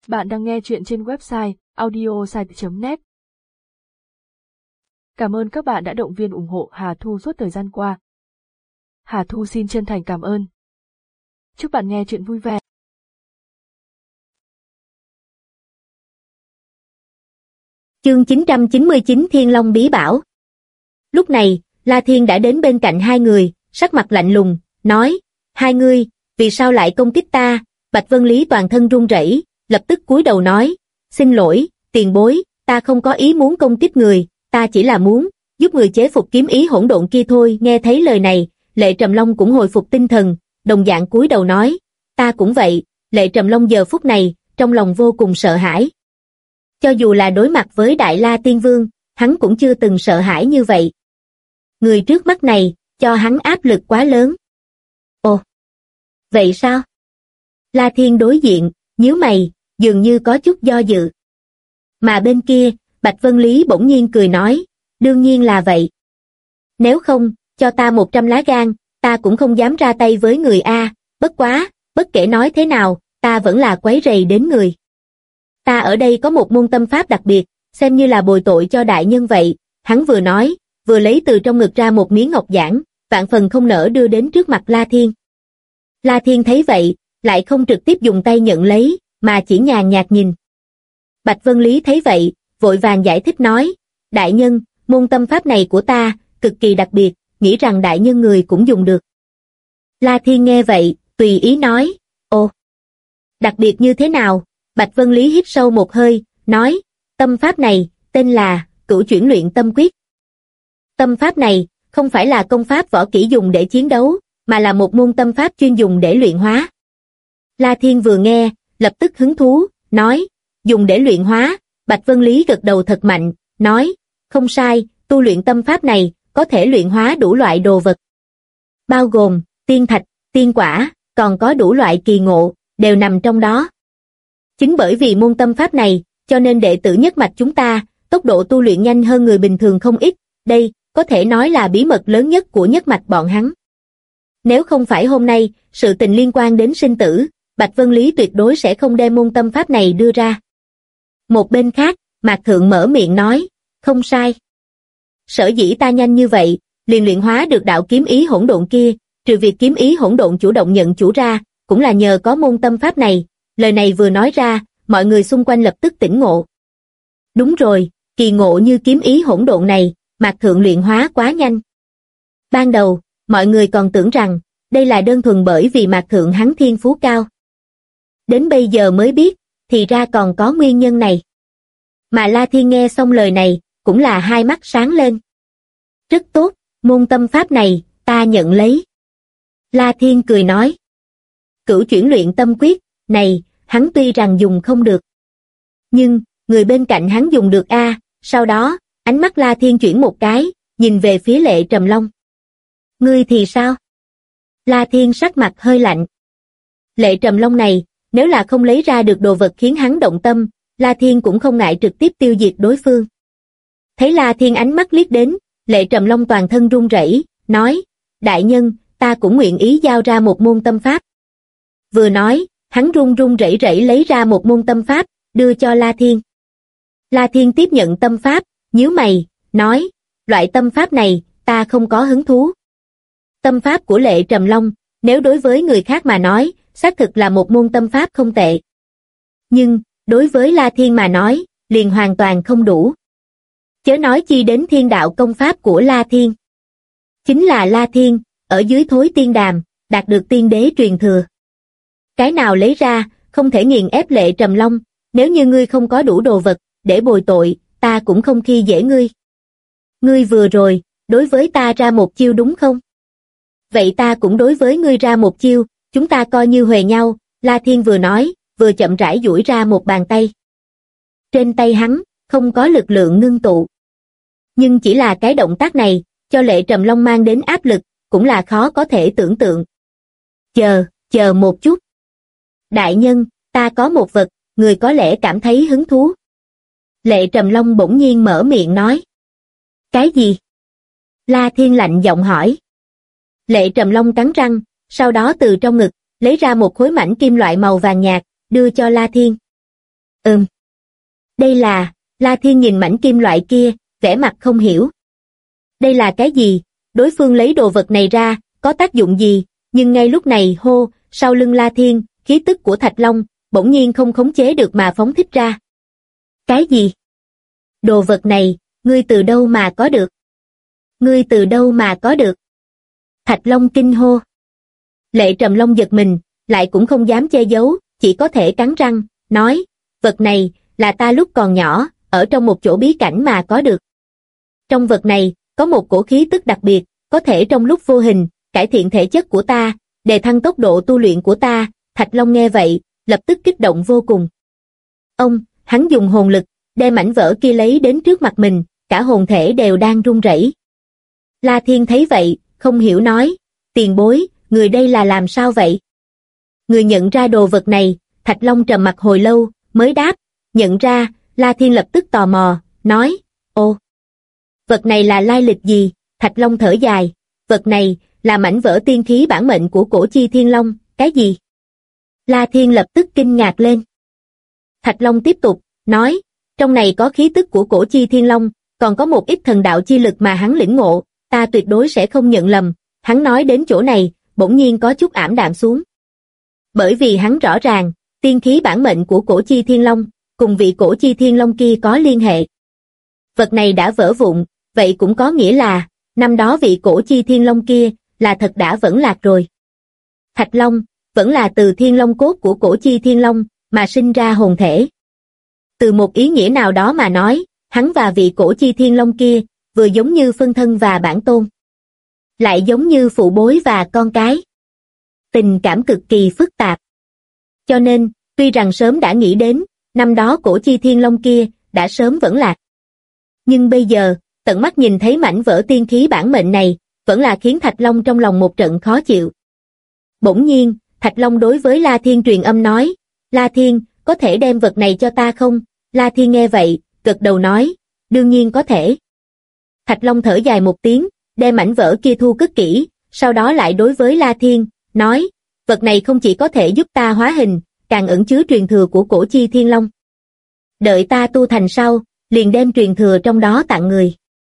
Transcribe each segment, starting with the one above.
Bạn đang nghe chuyện trên website audiosite.net. Cảm ơn các bạn đã động viên ủng hộ Hà Thu suốt thời gian qua. Hà Thu xin chân thành cảm ơn. Chúc bạn nghe chuyện vui vẻ. Chương 999 Thiên Long Bí Bảo. Lúc này, La Thiên đã đến bên cạnh hai người, sắc mặt lạnh lùng, nói: hai ngươi, vì sao lại công kích ta? Bạch Vân Lý toàn thân run rẩy, lập tức cúi đầu nói: xin lỗi, tiền bối, ta không có ý muốn công kích người, ta chỉ là muốn giúp người chế phục kiếm ý hỗn độn kia thôi. Nghe thấy lời này, Lệ Trầm Long cũng hồi phục tinh thần, đồng dạng cúi đầu nói: ta cũng vậy. Lệ Trầm Long giờ phút này, trong lòng vô cùng sợ hãi. Cho dù là đối mặt với Đại La Tiên Vương, hắn cũng chưa từng sợ hãi như vậy. Người trước mắt này, cho hắn áp lực quá lớn. Ồ, vậy sao? La Thiên đối diện, nhíu mày, dường như có chút do dự. Mà bên kia, Bạch Vân Lý bỗng nhiên cười nói: đương nhiên là vậy. Nếu không, cho ta 100 lá gan, ta cũng không dám ra tay với người A, bất quá, bất kể nói thế nào, ta vẫn là quấy rầy đến người. Ta ở đây có một môn tâm pháp đặc biệt, xem như là bồi tội cho đại nhân vậy. Hắn vừa nói, vừa lấy từ trong ngực ra một miếng ngọc giản, vạn phần không nỡ đưa đến trước mặt La Thiên. La Thiên thấy vậy, lại không trực tiếp dùng tay nhận lấy, mà chỉ nhàn nhạt nhìn. Bạch Vân Lý thấy vậy, vội vàng giải thích nói: đại nhân, môn tâm pháp này của ta, cực kỳ đặc biệt, nghĩ rằng đại nhân người cũng dùng được. La Thiên nghe vậy, tùy ý nói: ồ, đặc biệt như thế nào? Bạch Vân Lý hít sâu một hơi, nói: tâm pháp này, tên là Cửu Chuyển Luyện Tâm Quyết. Tâm pháp này, không phải là công pháp võ kỹ dùng để chiến đấu, mà là một môn tâm pháp chuyên dùng để luyện hóa. La Thiên vừa nghe, lập tức hứng thú, nói: dùng để luyện hóa. Bạch Vân Lý gật đầu thật mạnh, nói: không sai, tu luyện tâm pháp này, có thể luyện hóa đủ loại đồ vật. Bao gồm, tiên thạch, tiên quả, còn có đủ loại kỳ ngộ, đều nằm trong đó. Chính bởi vì môn tâm pháp này, cho nên đệ tử nhất mạch chúng ta, tốc độ tu luyện nhanh hơn người bình thường không ít, đây, có thể nói là bí mật lớn nhất của nhất mạch bọn hắn. Nếu không phải hôm nay, sự tình liên quan đến sinh tử, Bạch Vân Lý tuyệt đối sẽ không đem môn tâm pháp này đưa ra. Một bên khác, Mạc Thượng mở miệng nói: không sai. Sở dĩ ta nhanh như vậy, liền luyện hóa được đạo kiếm ý hỗn độn kia, trừ việc kiếm ý hỗn độn chủ động nhận chủ ra, cũng là nhờ có môn tâm pháp này. Lời này vừa nói ra, mọi người xung quanh lập tức tỉnh ngộ. Đúng rồi, kỳ ngộ như kiếm ý hỗn độn này, Mạc Thượng luyện hóa quá nhanh. Ban đầu, mọi người còn tưởng rằng, đây là đơn thuần bởi vì Mạc Thượng hắn thiên phú cao. Đến bây giờ mới biết, thì ra còn có nguyên nhân này. Mà La Thiên nghe xong lời này, cũng là hai mắt sáng lên. Rất tốt, môn tâm pháp này, ta nhận lấy. La Thiên cười nói: Cửu Chuyển Luyện Tâm Quyết, này, hắn tuy rằng dùng không được. Nhưng, người bên cạnh hắn dùng được a. Sau đó, ánh mắt La Thiên chuyển một cái, nhìn về phía Lệ Trầm Long. Ngươi thì sao? La Thiên sắc mặt hơi lạnh. Lệ Trầm Long này, nếu là không lấy ra được đồ vật khiến hắn động tâm, La Thiên cũng không ngại trực tiếp tiêu diệt đối phương. Thấy La Thiên ánh mắt liếc đến, Lệ Trầm Long toàn thân run rẩy, nói: đại nhân, ta cũng nguyện ý giao ra một môn tâm pháp. Vừa nói, hắn run run rẩy rẩy lấy ra một môn tâm pháp, đưa cho La Thiên. La Thiên tiếp nhận tâm pháp, nhíu mày, nói: loại tâm pháp này, ta không có hứng thú. Tâm pháp của Lệ Trầm Long, nếu đối với người khác mà nói, xác thực là một môn tâm pháp không tệ. Nhưng, đối với La Thiên mà nói, liền hoàn toàn không đủ. Chớ nói chi đến thiên đạo công pháp của La Thiên. Chính là La Thiên, ở dưới Thối Tiên Đàm, đạt được tiên đế truyền thừa. Cái nào lấy ra, không thể nghiền ép Lệ Trầm Long, nếu như ngươi không có đủ đồ vật, để bồi tội, ta cũng không khi dễ ngươi. Ngươi vừa rồi, đối với ta ra một chiêu đúng không? Vậy ta cũng đối với ngươi ra một chiêu, chúng ta coi như huề nhau. La Thiên vừa nói, vừa chậm rãi duỗi ra một bàn tay. Trên tay hắn, không có lực lượng ngưng tụ. Nhưng chỉ là cái động tác này, cho Lệ Trầm Long mang đến áp lực, cũng là khó có thể tưởng tượng. Chờ một chút. Đại nhân, ta có một vật, người có lẽ cảm thấy hứng thú. Lệ Trầm Long bỗng nhiên mở miệng nói. Cái gì? La Thiên lạnh giọng hỏi. Lệ Trầm Long cắn răng, sau đó từ trong ngực, lấy ra một khối mảnh kim loại màu vàng nhạt, đưa cho La Thiên. Đây là, La Thiên nhìn mảnh kim loại kia, vẻ mặt không hiểu. Đây là cái gì? Đối phương lấy đồ vật này ra, có tác dụng gì? Nhưng ngay lúc này sau lưng La Thiên, khí tức của Thạch Long, bỗng nhiên không khống chế được mà phóng thích ra. Cái gì? Đồ vật này, ngươi từ đâu mà có được? Ngươi từ đâu mà có được? Thạch Long kinh hô. Lệ Trầm Long giật mình, lại cũng không dám che giấu, chỉ có thể cắn răng, nói, vật này, là ta lúc còn nhỏ, ở trong một chỗ bí cảnh mà có được. Trong vật này, có một cổ khí tức đặc biệt, có thể trong lúc vô hình, cải thiện thể chất của ta, đề thăng tốc độ tu luyện của ta. Thạch Long nghe vậy, lập tức kích động vô cùng. Hắn dùng hồn lực, đem mảnh vỡ kia lấy đến trước mặt mình, cả hồn thể đều đang run rẩy. La Thiên thấy vậy, không hiểu nói, tiền bối, người đây là làm sao vậy? Người nhận ra đồ vật này, Thạch Long trầm mặc hồi lâu, mới đáp, nhận ra. La Thiên lập tức tò mò, nói, vật này là lai lịch gì? Thạch Long thở dài, vật này, là mảnh vỡ tiên khí bản mệnh của Cổ Chi Thiên Long. Cái gì? La Thiên lập tức kinh ngạc lên. Thạch Long tiếp tục, nói, trong này có khí tức của Cổ Chi Thiên Long, còn có một ít thần đạo chi lực mà hắn lĩnh ngộ, ta tuyệt đối sẽ không nhận lầm. Hắn nói đến chỗ này, bỗng nhiên có chút ảm đạm xuống. Bởi vì hắn rõ ràng, tiên khí bản mệnh của Cổ Chi Thiên Long, cùng vị Cổ Chi Thiên Long kia có liên hệ. Vật này đã vỡ vụn, vậy cũng có nghĩa là, năm đó vị Cổ Chi Thiên Long kia, là thật đã vẫn lạc rồi. Thạch Long, vẫn là từ Thiên Long cốt của Cổ Chi Thiên Long, mà sinh ra hồn thể. Từ một ý nghĩa nào đó mà nói, hắn và vị Cổ Chi Thiên Long kia, vừa giống như phân thân và bản tôn, lại giống như phụ bối và con cái. Tình cảm cực kỳ phức tạp. Cho nên, tuy rằng sớm đã nghĩ đến, năm đó Cổ Chi Thiên Long kia, đã sớm vẫn lạc. Nhưng bây giờ, tận mắt nhìn thấy mảnh vỡ tiên khí bản mệnh này, vẫn là khiến Thạch Long trong lòng một trận khó chịu. Bỗng nhiên, Thạch Long đối với La Thiên truyền âm nói, La Thiên, có thể đem vật này cho ta không? La Thiên nghe vậy, gật đầu nói, đương nhiên có thể. Thạch Long thở dài một tiếng, đem mảnh vỡ kia thu cất kỹ, sau đó lại đối với La Thiên, nói, vật này không chỉ có thể giúp ta hóa hình, càng ẩn chứa truyền thừa của Cổ Chi Thiên Long. Đợi ta tu thành sau, liền đem truyền thừa trong đó tặng người.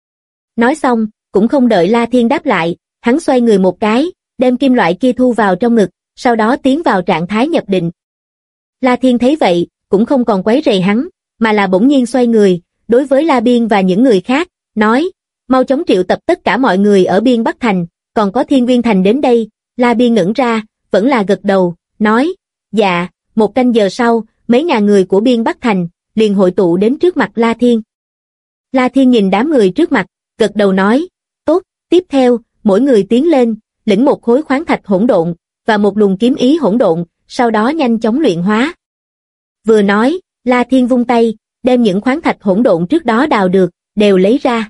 Nói xong, cũng không đợi La Thiên đáp lại, hắn xoay người một cái, đem kim loại kia thu vào trong ngực, sau đó tiến vào trạng thái nhập định. La Thiên thấy vậy, cũng không còn quấy rầy hắn, mà là bỗng nhiên xoay người, đối với La Biên và những người khác, nói, mau chóng triệu tập tất cả mọi người ở Biên Bắc Thành, còn có Thiên Nguyên Thành đến đây. La Biên ngẩn ra, vẫn là gật đầu, nói, dạ. Một canh giờ sau, mấy ngàn người của Biên Bắc Thành, liền hội tụ đến trước mặt La Thiên. La Thiên nhìn đám người trước mặt, gật đầu nói, tốt, tiếp theo, mỗi người tiến lên, lĩnh một khối khoáng thạch hỗn độn, và một luồng kiếm ý hỗn độn, sau đó nhanh chóng luyện hóa. Vừa nói, La Thiên vung tay, đem những khoáng thạch hỗn độn trước đó đào được, đều lấy ra.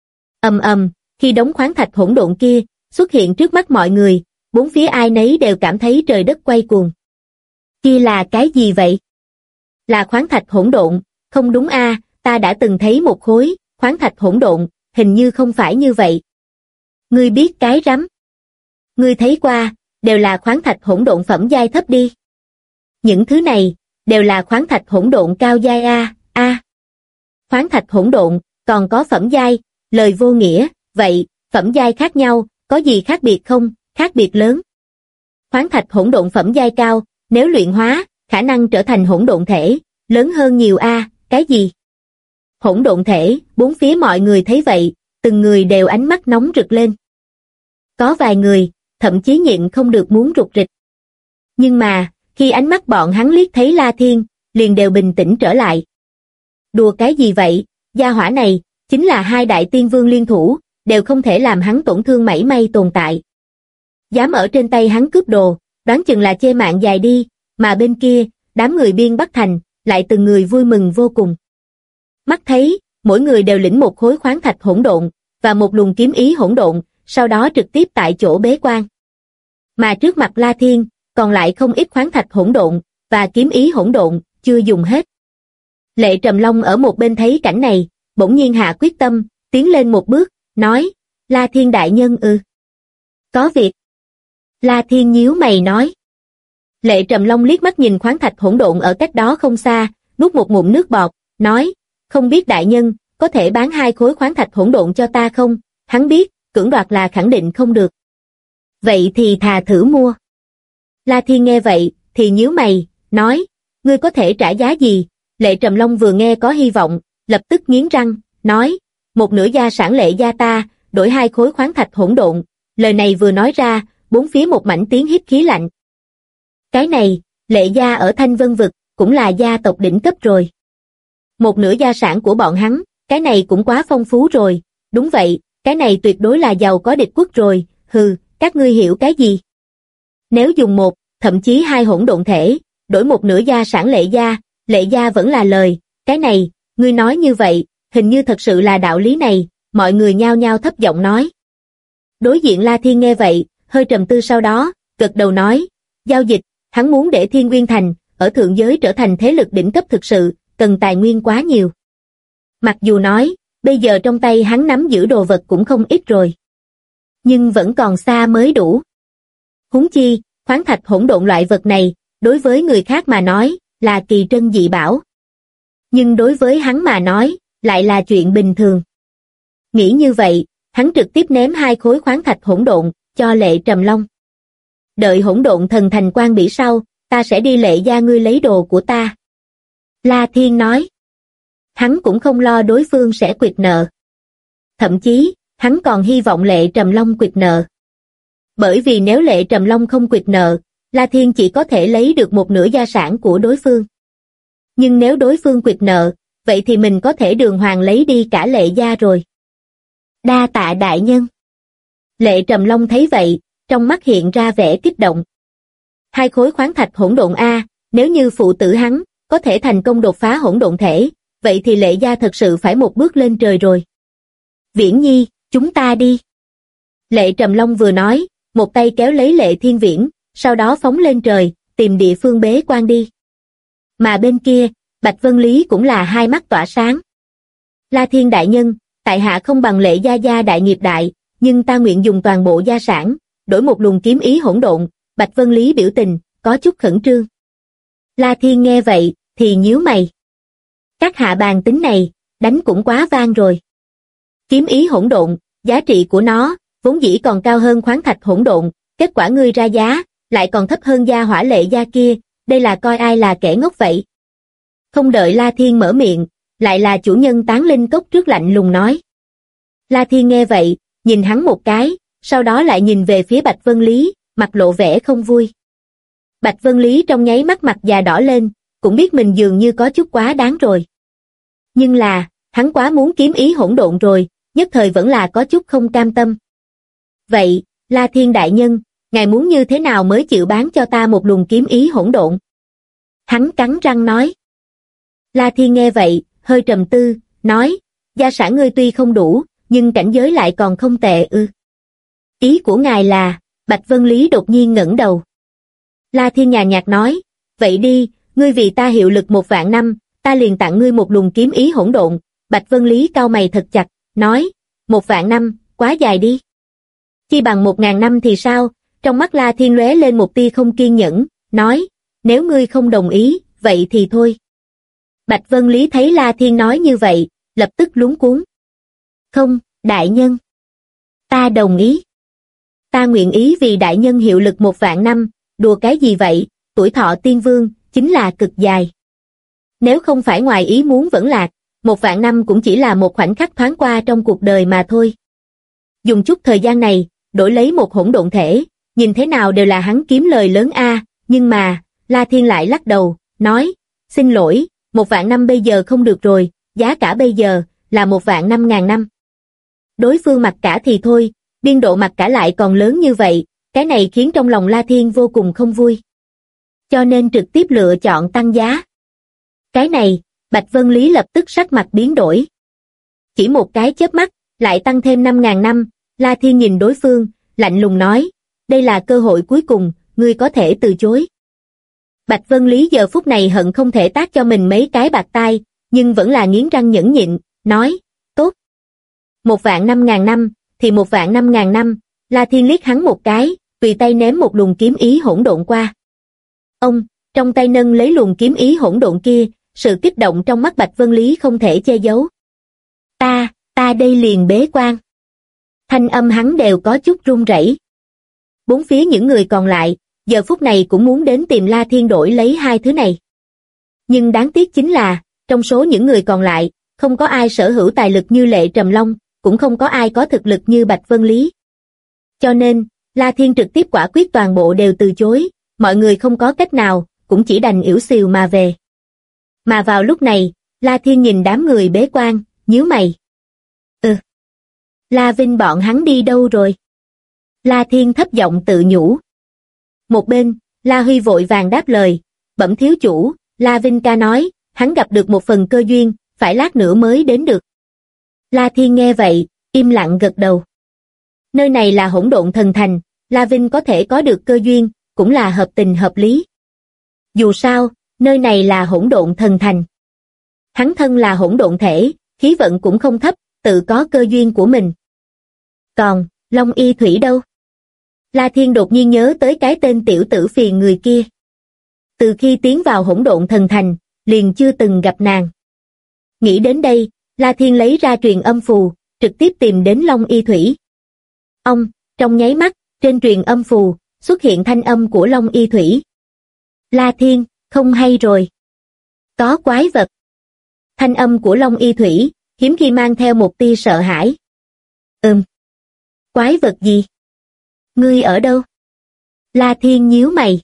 Khi đống khoáng thạch hỗn độn kia, xuất hiện trước mắt mọi người, bốn phía ai nấy đều cảm thấy trời đất quay cuồng. Kia là cái gì vậy? Là khoáng thạch hỗn độn, không đúng a, ta đã từng thấy một khối, khoáng thạch hỗn độn, hình như không phải như vậy. Ngươi biết cái rắm. Ngươi thấy qua, đều là khoáng thạch hỗn độn phẩm giai thấp đi. Những thứ này, đều là khoáng thạch hỗn độn cao giai a. Khoáng thạch hỗn độn, còn có phẩm giai, lời vô nghĩa, vậy, phẩm giai khác nhau, có gì khác biệt không? Khác biệt lớn. Khoáng thạch hỗn độn phẩm giai cao, nếu luyện hóa, khả năng trở thành hỗn độn thể, lớn hơn nhiều a. Cái gì? Hỗn độn thể, bốn phía mọi người thấy vậy, từng người đều ánh mắt nóng rực lên. Có vài người, thậm chí nhịn không được muốn rụt rịch. Nhưng mà, khi ánh mắt bọn hắn liếc thấy La Thiên, liền đều bình tĩnh trở lại. Đùa cái gì vậy, gia hỏa này, chính là hai đại tiên vương liên thủ, đều không thể làm hắn tổn thương mảy may tồn tại. Dám ở trên tay hắn cướp đồ, đoán chừng là chê mạng dài đi, mà bên kia, đám người Biên Bắc Thành, lại từng người vui mừng vô cùng. Mắt thấy, mỗi người đều lĩnh một khối khoáng thạch hỗn độn, và một luồng kiếm ý hỗn độn, sau đó trực tiếp tại chỗ bế quan. Mà trước mặt La Thiên, còn lại không ít khoáng thạch hỗn độn, và kiếm ý hỗn độn, chưa dùng hết. Lệ Trầm Long ở một bên thấy cảnh này, bỗng nhiên hạ quyết tâm, tiến lên một bước, nói, La Thiên đại nhân có việc. La Thiên nhíu mày nói. Lệ Trầm Long liếc mắt nhìn khoáng thạch hỗn độn ở cách đó không xa, nuốt một ngụm nước bọt, nói, không biết đại nhân, có thể bán 2 khối khoáng thạch hỗn độn cho ta không? Hắn biết, cưỡng đoạt là khẳng định không được. Vậy thì thà thử mua. La Thiên nghe vậy, thì nhíu mày, nói, ngươi có thể trả giá gì? Lệ Trầm Long vừa nghe có hy vọng, lập tức nghiến răng, nói, 1/2 gia sản Lệ gia ta, đổi 2 khối khoáng thạch hỗn độn. Lời này vừa nói ra, bốn phía một mảnh tiếng hít khí lạnh. Cái này, Lệ gia ở Thanh Vân Vực, cũng là gia tộc đỉnh cấp rồi. 1/2 gia sản của bọn hắn, cái này cũng quá phong phú rồi. Đúng vậy, cái này tuyệt đối là giàu có địch quốc rồi. Hừ, các ngươi hiểu cái gì? Nếu dùng 1, thậm chí 2 hỗn độn thể, đổi 1/2 gia sản Lệ gia vẫn là lời. Cái này, ngươi nói như vậy, hình như thật sự là đạo lý này. Mọi người nhao nhao thấp giọng nói. Đối diện La Thiên nghe vậy, hơi trầm tư sau đó, gật đầu nói, giao dịch, hắn muốn để Thiên Nguyên Thành, ở thượng giới trở thành thế lực đỉnh cấp thực sự, cần tài nguyên quá nhiều. Mặc dù nói, bây giờ trong tay hắn nắm giữ đồ vật cũng không ít rồi. Nhưng vẫn còn xa mới đủ. Huống chi, khoáng thạch hỗn độn loại vật này, đối với người khác mà nói, là kỳ trân dị bảo. Nhưng đối với hắn mà nói, lại là chuyện bình thường. Nghĩ như vậy, hắn trực tiếp ném 2 khối khoáng thạch hỗn độn, cho Lệ Trầm Long. Đợi hỗn độn thần thành quan bỉ sau, ta sẽ đi Lệ gia ngươi lấy đồ của ta. La Thiên nói. Hắn cũng không lo đối phương sẽ quyệt nợ. Thậm chí, hắn còn hy vọng Lệ Trầm Long quyệt nợ. Bởi vì nếu Lệ Trầm Long không quyệt nợ, La Thiên chỉ có thể lấy được 1/2 gia sản của đối phương. Nhưng nếu đối phương quyệt nợ, vậy thì mình có thể đường hoàng lấy đi cả Lệ gia rồi. Đa tạ đại nhân. Lệ Trầm Long thấy vậy, trong mắt hiện ra vẻ kích động. 2 khối khoáng thạch hỗn độn A, nếu như phụ tử hắn, có thể thành công đột phá hỗn độn thể, vậy thì Lệ gia thật sự phải một bước lên trời rồi. Viễn Nhi, chúng ta đi. Lệ Trầm Long vừa nói, một tay kéo lấy Lệ Thiên Viễn, sau đó phóng lên trời, tìm địa phương bế quan đi. Mà bên kia, Bạch Vân Lý cũng là hai mắt tỏa sáng. La Thiên đại nhân, tại hạ không bằng Lệ gia đại nghiệp đại, nhưng ta nguyện dùng toàn bộ gia sản, đổi một luồng kiếm ý hỗn độn. Bạch Vân Lý biểu tình, có chút khẩn trương. La Thiên nghe vậy, thì nhíu mày. Các hạ bàn tính này, đánh cũng quá vang rồi. Kiếm ý hỗn độn, giá trị của nó, vốn dĩ còn cao hơn khoáng thạch hỗn độn, kết quả ngươi ra giá, lại còn thấp hơn gia hỏa Lệ gia kia, đây là coi ai là kẻ ngốc vậy? Không đợi La Thiên mở miệng, lại là chủ nhân Tán Linh Cốc trước lạnh lùng nói. La Thiên nghe vậy, nhìn hắn một cái, sau đó lại nhìn về phía Bạch Vân Lý, mặt lộ vẻ không vui. Bạch Vân Lý trong nháy mắt mặt già đỏ lên, cũng biết mình dường như có chút quá đáng rồi. Nhưng là, hắn quá muốn kiếm ý hỗn độn rồi, nhất thời vẫn là có chút không cam tâm. Vậy, La Thiên đại nhân, ngài muốn như thế nào mới chịu bán cho ta một luồng kiếm ý hỗn độn? Hắn cắn răng nói. La Thiên nghe vậy, hơi trầm tư, nói, gia sản ngươi tuy không đủ, nhưng cảnh giới lại còn không tệ ư. Ý của ngài là, Bạch Vân Lý đột nhiên ngẩng đầu. La Thiên nhàn nhạt nói, vậy đi, ngươi vì ta hiệu lực 1.000 năm, ta liền tặng ngươi một luồng kiếm ý hỗn độn. Bạch Vân Lý cau mày thật chặt, nói, 1.000 năm, quá dài đi. Chi bằng 1.000 năm thì sao? Trong mắt La Thiên lóe lên một tia không kiên nhẫn, nói, nếu ngươi không đồng ý, vậy thì thôi. Bạch Vân Lý thấy La Thiên nói như vậy, lập tức luống cuống. Không, đại nhân. Ta đồng ý. Ta nguyện ý vì đại nhân hiệu lực 1.000 năm, đùa cái gì vậy, tuổi thọ tiên vương, chính là cực dài. Nếu không phải ngoài ý muốn vẫn lạc, 1.000 năm cũng chỉ là một khoảnh khắc thoáng qua trong cuộc đời mà thôi. Dùng chút thời gian này, đổi lấy một hỗn độn thể, nhìn thế nào đều là hắn kiếm lời lớn a. Nhưng mà, La Thiên lại lắc đầu, nói, xin lỗi, 1.000 năm bây giờ không được rồi, giá cả bây giờ, là 1.050.000 năm. Đối phương mặc cả thì thôi, biên độ mặc cả lại còn lớn như vậy, cái này khiến trong lòng La Thiên vô cùng không vui. Cho nên trực tiếp lựa chọn tăng giá. Cái này, Bạch Vân Lý lập tức sắc mặt biến đổi. Chỉ một cái chớp mắt, lại tăng thêm 5.000 năm, La Thiên nhìn đối phương, lạnh lùng nói, đây là cơ hội cuối cùng, ngươi có thể từ chối. Bạch Vân Lý giờ phút này hận không thể tát cho mình mấy cái bạc tai, nhưng vẫn là nghiến răng nhẫn nhịn, nói, tốt. 1.050.000 năm, thì 1.050.000 năm, La Thiên liếc hắn một cái, tùy tay ném một luồng kiếm ý hỗn độn qua. Ông, trong tay nâng lấy luồng kiếm ý hỗn độn kia, sự kích động trong mắt Bạch Vân Lý không thể che giấu. Ta đây liền bế quan. Thanh âm hắn đều có chút run rẩy. Bốn phía những người còn lại, giờ phút này cũng muốn đến tìm La Thiên đổi lấy hai thứ này. Nhưng đáng tiếc chính là, trong số những người còn lại, không có ai sở hữu tài lực như Lệ Trầm Long, cũng không có ai có thực lực như Bạch Vân Lý. Cho nên, La Thiên trực tiếp quả quyết toàn bộ đều từ chối, mọi người không có cách nào, cũng chỉ đành ỉu xìu mà về. Mà vào lúc này, La Thiên nhìn đám người bế quan, nhíu mày. La Vinh bọn hắn đi đâu rồi? La Thiên thấp giọng tự nhủ. Một bên, La Huy vội vàng đáp lời, bẩm thiếu chủ, La Vinh ca nói, hắn gặp được một phần cơ duyên, phải lát nữa mới đến được. La Thiên nghe vậy, im lặng gật đầu. Nơi này là Hỗn Độn Thần Thành, La Vinh có thể có được cơ duyên, cũng là hợp tình hợp lý. Dù sao, nơi này là Hỗn Độn Thần Thành. Hắn thân là hỗn độn thể, khí vận cũng không thấp, tự có cơ duyên của mình. Còn, Long Y Thủy đâu? La Thiên đột nhiên nhớ tới cái tên tiểu tử phiền người kia. Từ khi tiến vào Hỗn Độn Thần Thành, liền chưa từng gặp nàng. Nghĩ đến đây, La Thiên lấy ra truyền âm phù, trực tiếp tìm đến Long Y Thủy. Trong nháy mắt, trên truyền âm phù, xuất hiện thanh âm của Long Y Thủy. La Thiên, không hay rồi. Có quái vật. Thanh âm của Long Y Thủy, hiếm khi mang theo một tia sợ hãi. Quái vật gì? Ngươi ở đâu? La Thiên nhíu mày.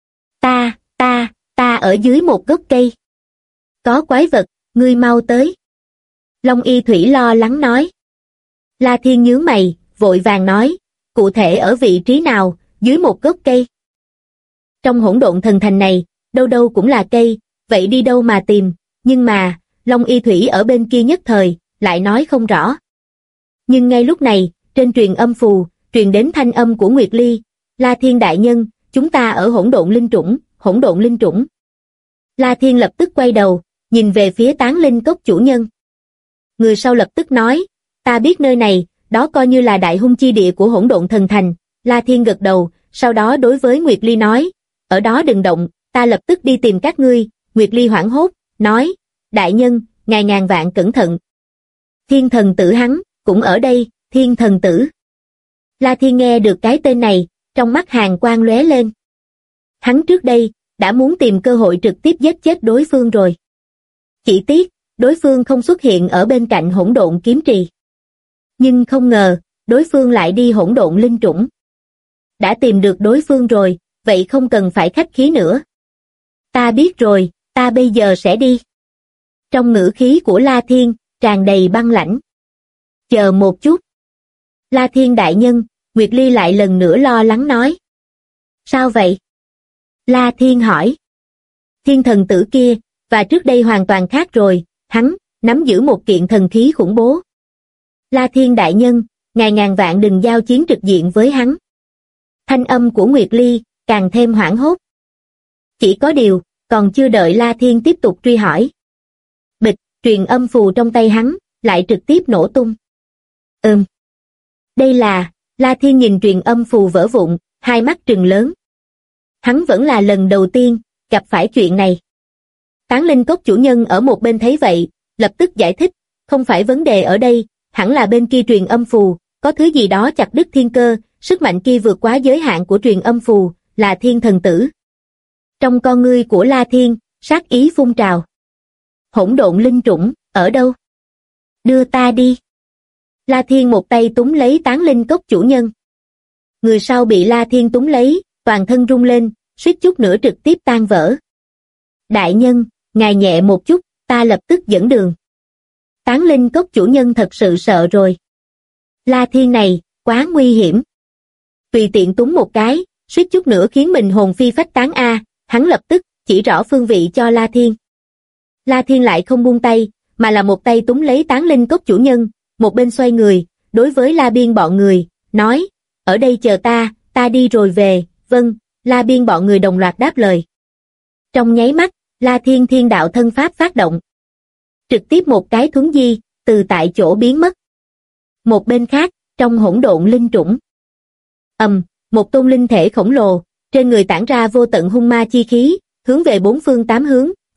Ta ở dưới một gốc cây. Có quái vật, ngươi mau tới. Long Y Thủy lo lắng nói. La Thiên nhướng mày, vội vàng nói, cụ thể ở vị trí nào, dưới một gốc cây. Trong Hỗn Độn Thần Thành này, đâu đâu cũng là cây, vậy đi đâu mà tìm, nhưng mà, Long Y Thủy ở bên kia nhất thời, lại nói không rõ. Nhưng ngay lúc này, trên truyền âm phù, truyền đến thanh âm của Nguyệt Ly, La Thiên đại nhân, chúng ta ở Hỗn Độn Linh Trũng, Hỗn Độn Linh Trũng. La Thiên lập tức quay đầu, nhìn về phía Tán Linh Cốc chủ nhân. Người sau lập tức nói, ta biết nơi này, đó coi như là đại hung chi địa của Hỗn Độn Thần Thành. La Thiên gật đầu, sau đó đối với Nguyệt Ly nói, ở đó đừng động, ta lập tức đi tìm các ngươi. Nguyệt Ly hoảng hốt, nói, đại nhân, ngài ngàn vạn cẩn thận. Thiên thần tử hắn, cũng ở đây, Thiên thần tử. La Thiên nghe được cái tên này, trong mắt hàn quang lóe lên. Hắn trước đây, đã muốn tìm cơ hội trực tiếp giết chết đối phương rồi. Chỉ tiếc, đối phương không xuất hiện ở bên cạnh Hỗn Độn Kiếm Trì. Nhưng không ngờ, đối phương lại đi Hỗn Độn Linh Trũng. Đã tìm được đối phương rồi, vậy không cần phải khách khí nữa. Ta biết rồi, ta bây giờ sẽ đi. Trong ngữ khí của La Thiên, tràn đầy băng lãnh. Chờ một chút. La Thiên đại nhân, Nguyệt Ly lại lần nữa lo lắng nói. Sao vậy? La Thiên hỏi. Thiên thần tử kia, và trước đây hoàn toàn khác rồi, hắn, nắm giữ một kiện thần khí khủng bố. La Thiên đại nhân, ngài ngàn vạn đừng giao chiến trực diện với hắn. Thanh âm của Nguyệt Ly, càng thêm hoảng hốt. Chỉ có điều, còn chưa đợi La Thiên tiếp tục truy hỏi. Bịch, truyền âm phù trong tay hắn, lại trực tiếp nổ tung. Đây là, La Thiên nhìn truyền âm phù vỡ vụn, hai mắt trừng lớn. Hắn vẫn là lần đầu tiên, gặp phải chuyện này. Tán Linh Cốc chủ nhân ở một bên thấy vậy, lập tức giải thích, không phải vấn đề ở đây, hẳn là bên kia truyền âm phù, có thứ gì đó chặt đứt thiên cơ, sức mạnh kia vượt quá giới hạn của truyền âm phù, là thiên thần tử. Trong con ngươi của La Thiên, sát ý phun trào. Hỗn Độn Linh Trũng, ở đâu? Đưa ta đi. La Thiên một tay túm lấy Tán Linh Cốc chủ nhân. Người sau bị La Thiên túm lấy, toàn thân rung lên, suýt chút nữa trực tiếp tan vỡ. Đại nhân, ngài nhẹ một chút, ta lập tức dẫn đường. Tán Linh Cốc chủ nhân thật sự sợ rồi. La Thiên này, quá nguy hiểm. Tùy tiện túm một cái, suýt chút nữa khiến mình hồn phi phách tán a, hắn lập tức chỉ rõ phương vị cho La Thiên. La Thiên lại không buông tay, mà là một tay túm lấy Tán Linh Cốc chủ nhân, một bên xoay người, đối với La Biên bọn người, nói, ở đây chờ ta đi rồi về, vâng, La Biên bọn người đồng loạt đáp lời. Trong nháy mắt, La Thiên thiên đạo thân pháp phát động. Trực tiếp một cái thuấn di, từ tại chỗ biến mất. Một bên khác, trong Hỗn Độn Linh Trũng. Một tôn linh thể khổng lồ, trên người tản ra vô tận hung ma chi khí, hướng về bốn phương tám hướng,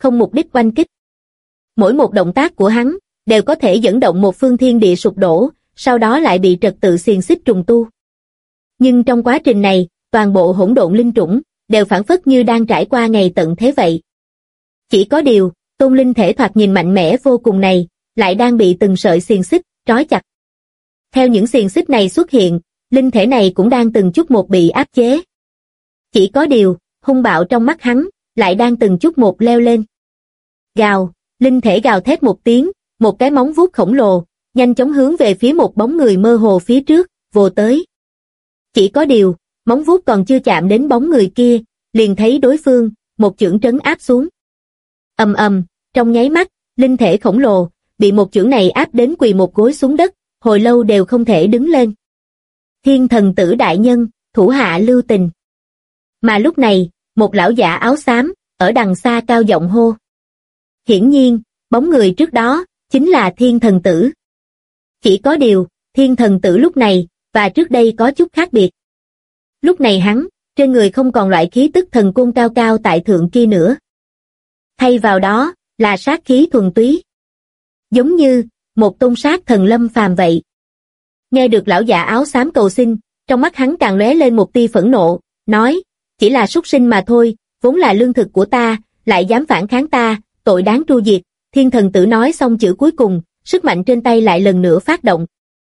không mục đích oanh kích. Mỗi một động tác của hắn đều có thể dẫn động một phương thiên địa sụp đổ, sau đó lại bị trật tự xiềng xích trùng tu. Nhưng trong quá trình này, toàn bộ hỗn độn linh trũng đều phảng phất như đang trải qua ngày tận thế vậy. Chỉ có điều, tôn linh thể thoạt nhìn mạnh mẽ vô cùng này, lại đang bị từng sợi xiềng xích trói chặt. Theo những xiềng xích này xuất hiện, linh thể này cũng đang từng chút một bị áp chế. Chỉ có điều, hung bạo trong mắt hắn lại đang từng chút một leo lên. Gào, linh thể gào thét một tiếng, một cái móng vuốt khổng lồ, nhanh chóng hướng về phía một bóng người mơ hồ phía trước, vồ tới. Chỉ có điều, móng vuốt còn chưa chạm đến bóng người kia, liền thấy đối phương, một chưởng trấn áp xuống. Ầm ầm, trong nháy mắt, linh thể khổng lồ, bị một chưởng này áp đến quỳ một gối xuống đất, hồi lâu đều không thể đứng lên. Thiên thần tử đại nhân, thủ hạ lưu tình. Mà lúc này, một lão giả áo xám, ở đằng xa cao giọng hô. Hiển nhiên, bóng người trước đó, chính là thiên thần tử. Chỉ có điều, thiên thần tử lúc này, và trước đây có chút khác biệt. Lúc này hắn, trên người không còn loại khí tức thần côn cao cao tại thượng kia nữa. Thay vào đó, là sát khí thuần túy. Giống như, một tôn sát thần lâm phàm vậy. Nghe được lão già áo xám cầu xin, trong mắt hắn càng lóe lên một tia phẫn nộ, nói, chỉ là súc sinh mà thôi, vốn là lương thực của ta, lại dám phản kháng ta, tội đáng tru diệt. Thiên thần tử nói xong chữ cuối cùng, sức mạnh trên tay lại lần nữa phát động.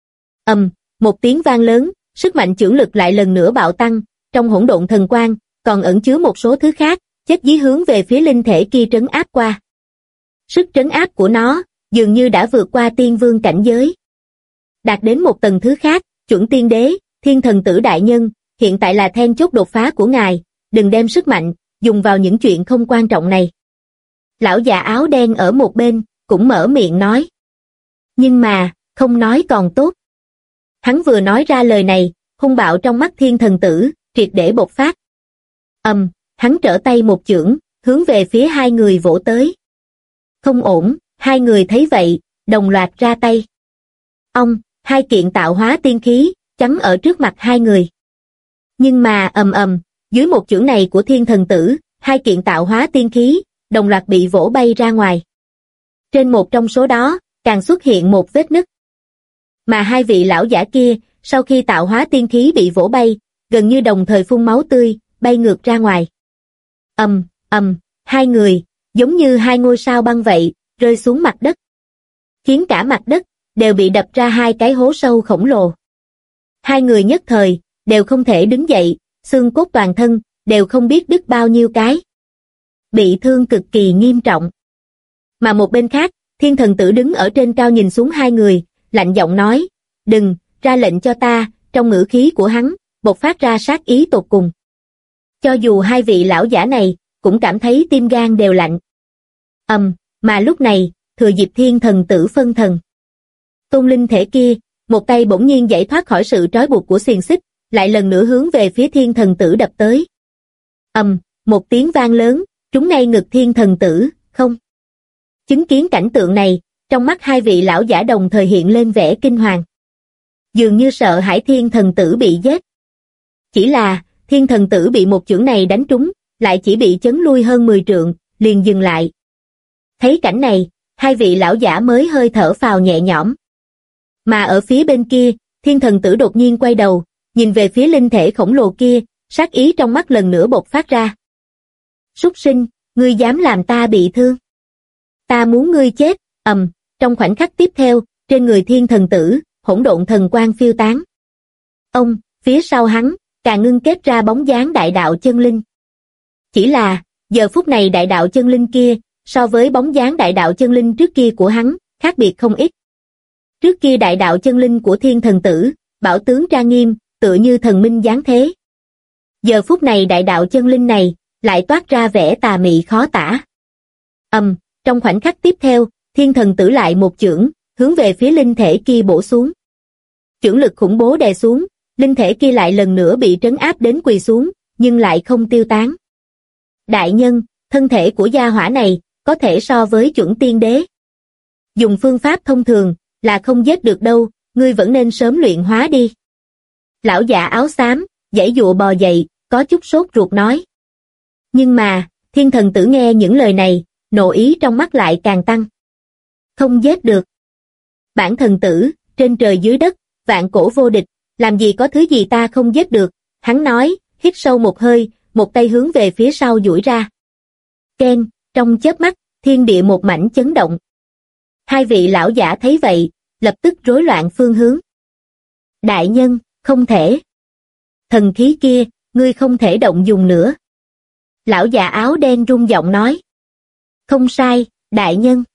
Một tiếng vang lớn, sức mạnh chưởng lực lại lần nữa bạo tăng, trong hỗn độn thần quang, còn ẩn chứa một số thứ khác, chết dí hướng về phía linh thể kia trấn áp qua. Sức trấn áp của nó, dường như đã vượt qua tiên vương cảnh giới. Đạt đến một tầng thứ khác, chuẩn tiên đế, thiên thần tử đại nhân, hiện tại là then chốt đột phá của ngài, đừng đem sức mạnh, dùng vào những chuyện không quan trọng này. Lão già áo đen ở một bên, cũng mở miệng nói. Nhưng mà, không nói còn tốt. Hắn vừa nói ra lời này, hung bạo trong mắt thiên thần tử, triệt để bộc phát. Hắn trở tay một chưởng, hướng về phía hai người vỗ tới. Không ổn, hai người thấy vậy, đồng loạt ra tay. Hai kiện tạo hóa tiên khí, chắn ở trước mặt hai người. Nhưng mà dưới một chưởng này của thiên thần tử, hai kiện tạo hóa tiên khí, đồng loạt bị vỗ bay ra ngoài. Trên một trong số đó, càng xuất hiện một vết nứt. Mà hai vị lão giả kia, sau khi tạo hóa tiên khí bị vỗ bay, gần như đồng thời phun máu tươi, bay ngược ra ngoài. Hai người, giống như hai ngôi sao băng vậy, rơi xuống mặt đất. Khiến cả mặt đất, đều bị đập ra hai cái hố sâu khổng lồ. Hai người nhất thời, đều không thể đứng dậy, xương cốt toàn thân, đều không biết đứt bao nhiêu cái. Bị thương cực kỳ nghiêm trọng. Mà một bên khác, thiên thần tử đứng ở trên cao nhìn xuống hai người, lạnh giọng nói, đừng, ra lệnh cho ta, trong ngữ khí của hắn, bộc phát ra sát ý tột cùng. Cho dù hai vị lão giả này, cũng cảm thấy tim gan đều lạnh. Mà lúc này, thừa dịp thiên thần tử phân thần. Tôn linh thể kia, một tay bỗng nhiên giải thoát khỏi sự trói buộc của xiềng xích, lại lần nữa hướng về phía thiên thần tử đập tới. Một tiếng vang lớn, trúng ngay ngực thiên thần tử, không. Chứng kiến cảnh tượng này, trong mắt hai vị lão giả đồng thời hiện lên vẻ kinh hoàng. Dường như sợ hãi thiên thần tử bị giết. Chỉ là, thiên thần tử bị một chưởng này đánh trúng, lại chỉ bị chấn lui hơn 10 trượng, liền dừng lại. Thấy cảnh này, hai vị lão giả mới hơi thở phào nhẹ nhõm. Mà ở phía bên kia, thiên thần tử đột nhiên quay đầu, nhìn về phía linh thể khổng lồ kia, sát ý trong mắt lần nữa bộc phát ra. Súc sinh, ngươi dám làm ta bị thương. Ta muốn ngươi chết. Trong khoảnh khắc tiếp theo, trên người thiên thần tử, hỗn độn thần quang phiêu tán. Phía sau hắn, càng ngưng kết ra bóng dáng đại đạo chân linh. Chỉ là, giờ phút này đại đạo chân linh kia, so với bóng dáng đại đạo chân linh trước kia của hắn, khác biệt không ít. Trước kia đại đạo chân linh của thiên thần tử, bảo tướng trang nghiêm, tựa như thần minh giáng thế. Giờ phút này đại đạo chân linh này, lại toát ra vẻ tà mị khó tả. Trong khoảnh khắc tiếp theo, thiên thần tử lại một chưởng, hướng về phía linh thể kia bổ xuống. Chưởng lực khủng bố đè xuống, linh thể kia lại lần nữa bị trấn áp đến quỳ xuống, nhưng lại không tiêu tán. Đại nhân, thân thể của gia hỏa này, có thể so với chuẩn tiên đế. Dùng phương pháp thông thường, là không giết được đâu, ngươi vẫn nên sớm luyện hóa đi. Lão già áo xám, giãy giụa bò dậy, có chút sốt ruột nói. Nhưng mà, thiên thần tử nghe những lời này, nộ ý trong mắt lại càng tăng. Không giết được. Bản thần tử, trên trời dưới đất, vạn cổ vô địch, làm gì có thứ gì ta không giết được, hắn nói, hít sâu một hơi, một tay hướng về phía sau duỗi ra. Keng, trong chớp mắt, thiên địa một mảnh chấn động. Hai vị lão giả thấy vậy, lập tức rối loạn phương hướng. Đại nhân, không thể. Thần khí kia, ngươi không thể động dùng nữa. Lão già áo đen rung giọng nói. Không sai, đại nhân.